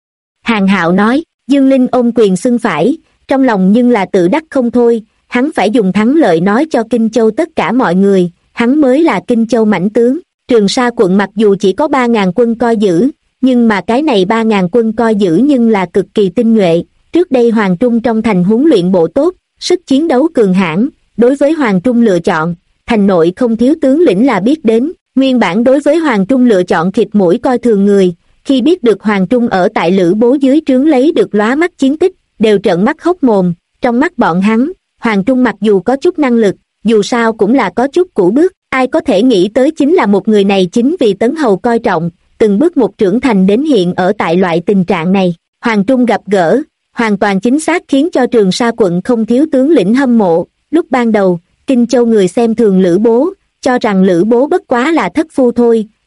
Hàn Hạo nói, Dương Linh ôm quyền xưng phải, trong lòng nhưng là tự đắc không thôi, hắn phải dùng thắng lợi nói cho Kinh Châu tất cả mọi người, hắn mới là Kinh Châu mãnh tướng. Trường Sa quận mặc dù chỉ có 3.000 quân coi giữ, nhưng mà cái này 3.000 quân coi giữ nhưng là cực kỳ tinh nhuệ. Trước đây Hoàng Trung trong thành huấn luyện bộ tốt, sức chiến đấu cường hãn, đối với Hoàng Trung lựa chọn, thành nội không thiếu tướng lĩnh là biết đến. Nguyên bản đối với Hoàng Trung lựa chọn khịt mũi coi thường người, khi biết được Hoàng Trung ở tại Lữ Bố dưới trướng lấy được lóa mắt chiến tích, đều trợn mắt hốc mồm. Trong mắt bọn hắn, Hoàng Trung mặc dù có chút năng lực, dù sao cũng là có chút cũ bước, ai có thể nghĩ tới chính là một người này chính vì Tấn Hầu coi trọng, từng bước một trưởng thành đến hiện ở tại loại tình trạng này. Hoàng Trung gặp gỡ, hoàn toàn chính xác khiến cho Trường Sa quận không thiếu tướng lĩnh hâm mộ. Lúc ban đầu, Kinh Châu người xem thường Lữ Bố, cho rằng Lữ Bố bất quá là thất phu thôi,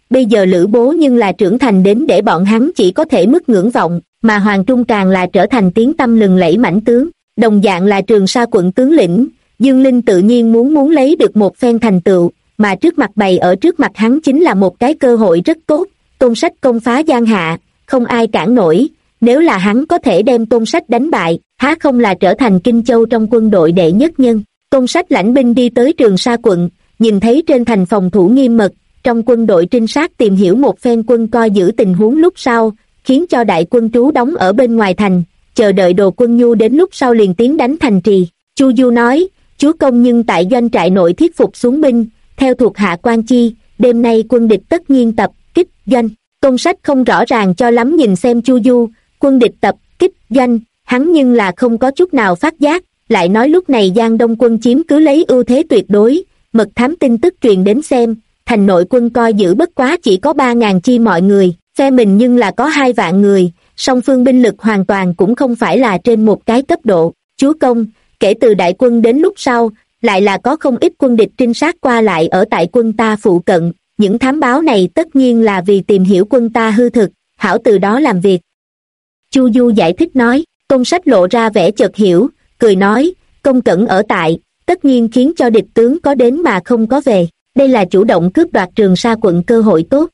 bây giờ Lữ Bố nhưng là trưởng thành đến để bọn hắn chỉ có thể mức ngưỡng vọng, mà Hoàng Trung càng là trở thành tiếng tăm lừng lẫy mãnh tướng, đồng dạng là Trường Sa quận tướng lĩnh. Dương Linh tự nhiên muốn lấy được một phen thành tựu, mà trước mặt bày ở trước mặt hắn chính là một cái cơ hội rất tốt. Tôn Sách công phá Giang Hạ, không ai cản nổi, nếu là hắn có thể đem Tôn Sách đánh bại, há không là trở thành Kinh Châu trong quân đội đệ nhất nhân. Tôn Sách lãnh binh đi tới Trường Sa quận, nhìn thấy trên thành phòng thủ nghiêm mật, trong quân đội trinh sát tìm hiểu một phen quân coi giữ tình huống lúc sau, khiến cho đại quân trú đóng ở bên ngoài thành, chờ đợi Đồ Quân Nhu đến lúc sau liền tiến đánh thành trì. Chu Du nói, chúa công nhưng tại doanh trại nội thiết phục xuống binh, theo thuộc hạ quan chi, đêm nay quân địch tất nhiên tập kích doanh. Tôn Sách không rõ ràng cho lắm nhìn xem Chu Du, quân địch tập kích doanh, hắn nhưng là không có chút nào phát giác, lại nói lúc này Giang Đông quân chiếm cứ lấy ưu thế tuyệt đối, mật thám tin tức truyền đến xem, thành nội quân coi giữ bất quá chỉ có 3.000 chi mọi người, phe mình nhưng là có 2 vạn người, song phương binh lực hoàn toàn cũng không phải là trên một cái cấp độ. Chúa công, kể từ đại quân đến lúc sau, lại là có không ít quân địch trinh sát qua lại ở tại quân ta phụ cận, những thám báo này tất nhiên là vì tìm hiểu quân ta hư thực, hảo từ đó làm việc. Chu Du giải thích nói. Tôn Sách lộ ra vẻ chợt hiểu, cười nói, công cẩn ở tại, tất nhiên khiến cho địch tướng có đến mà không có về, đây là chủ động cướp đoạt Trường Sa quận cơ hội tốt.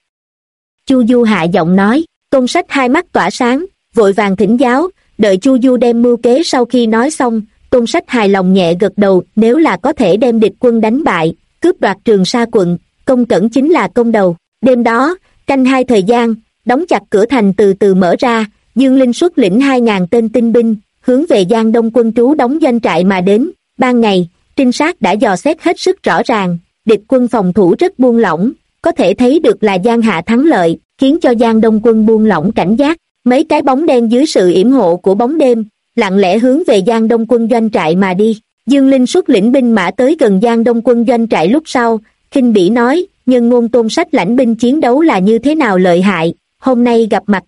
Chu Du hạ giọng nói. Tôn Sách hai mắt tỏa sáng, vội vàng thỉnh giáo, đợi Chu Du đem mưu kế sau khi nói xong, Tôn Sách hài lòng nhẹ gật đầu, nếu là có thể đem địch quân đánh bại, cướp đoạt Trường Sa quận, công cẩn chính là công đầu. Đêm đó, canh 2 thời gian, đóng chặt cửa thành từ từ mở ra, Dương Linh xuất lĩnh 2.000 tên tinh binh, hướng về Giang Đông quân trú đóng doanh trại mà đến. Ban ngày, trinh sát đã dò xét hết sức rõ ràng, địch quân phòng thủ rất buông lỏng, có thể thấy được là Giang Hạ thắng lợi, khiến cho Giang Đông quân buông lỏng cảnh giác. Mấy cái bóng đen dưới sự yểm hộ của bóng đêm, lặng lẽ hướng về Giang Đông quân doanh trại mà đi. Dương Linh xuất lĩnh binh mã tới gần Giang Đông quân doanh trại lúc sau, khinh bỉ nói, nhân ngôn Tôn Sách lãnh binh chiến đấu là như thế nào lợi hại, hôm nay gặp mặt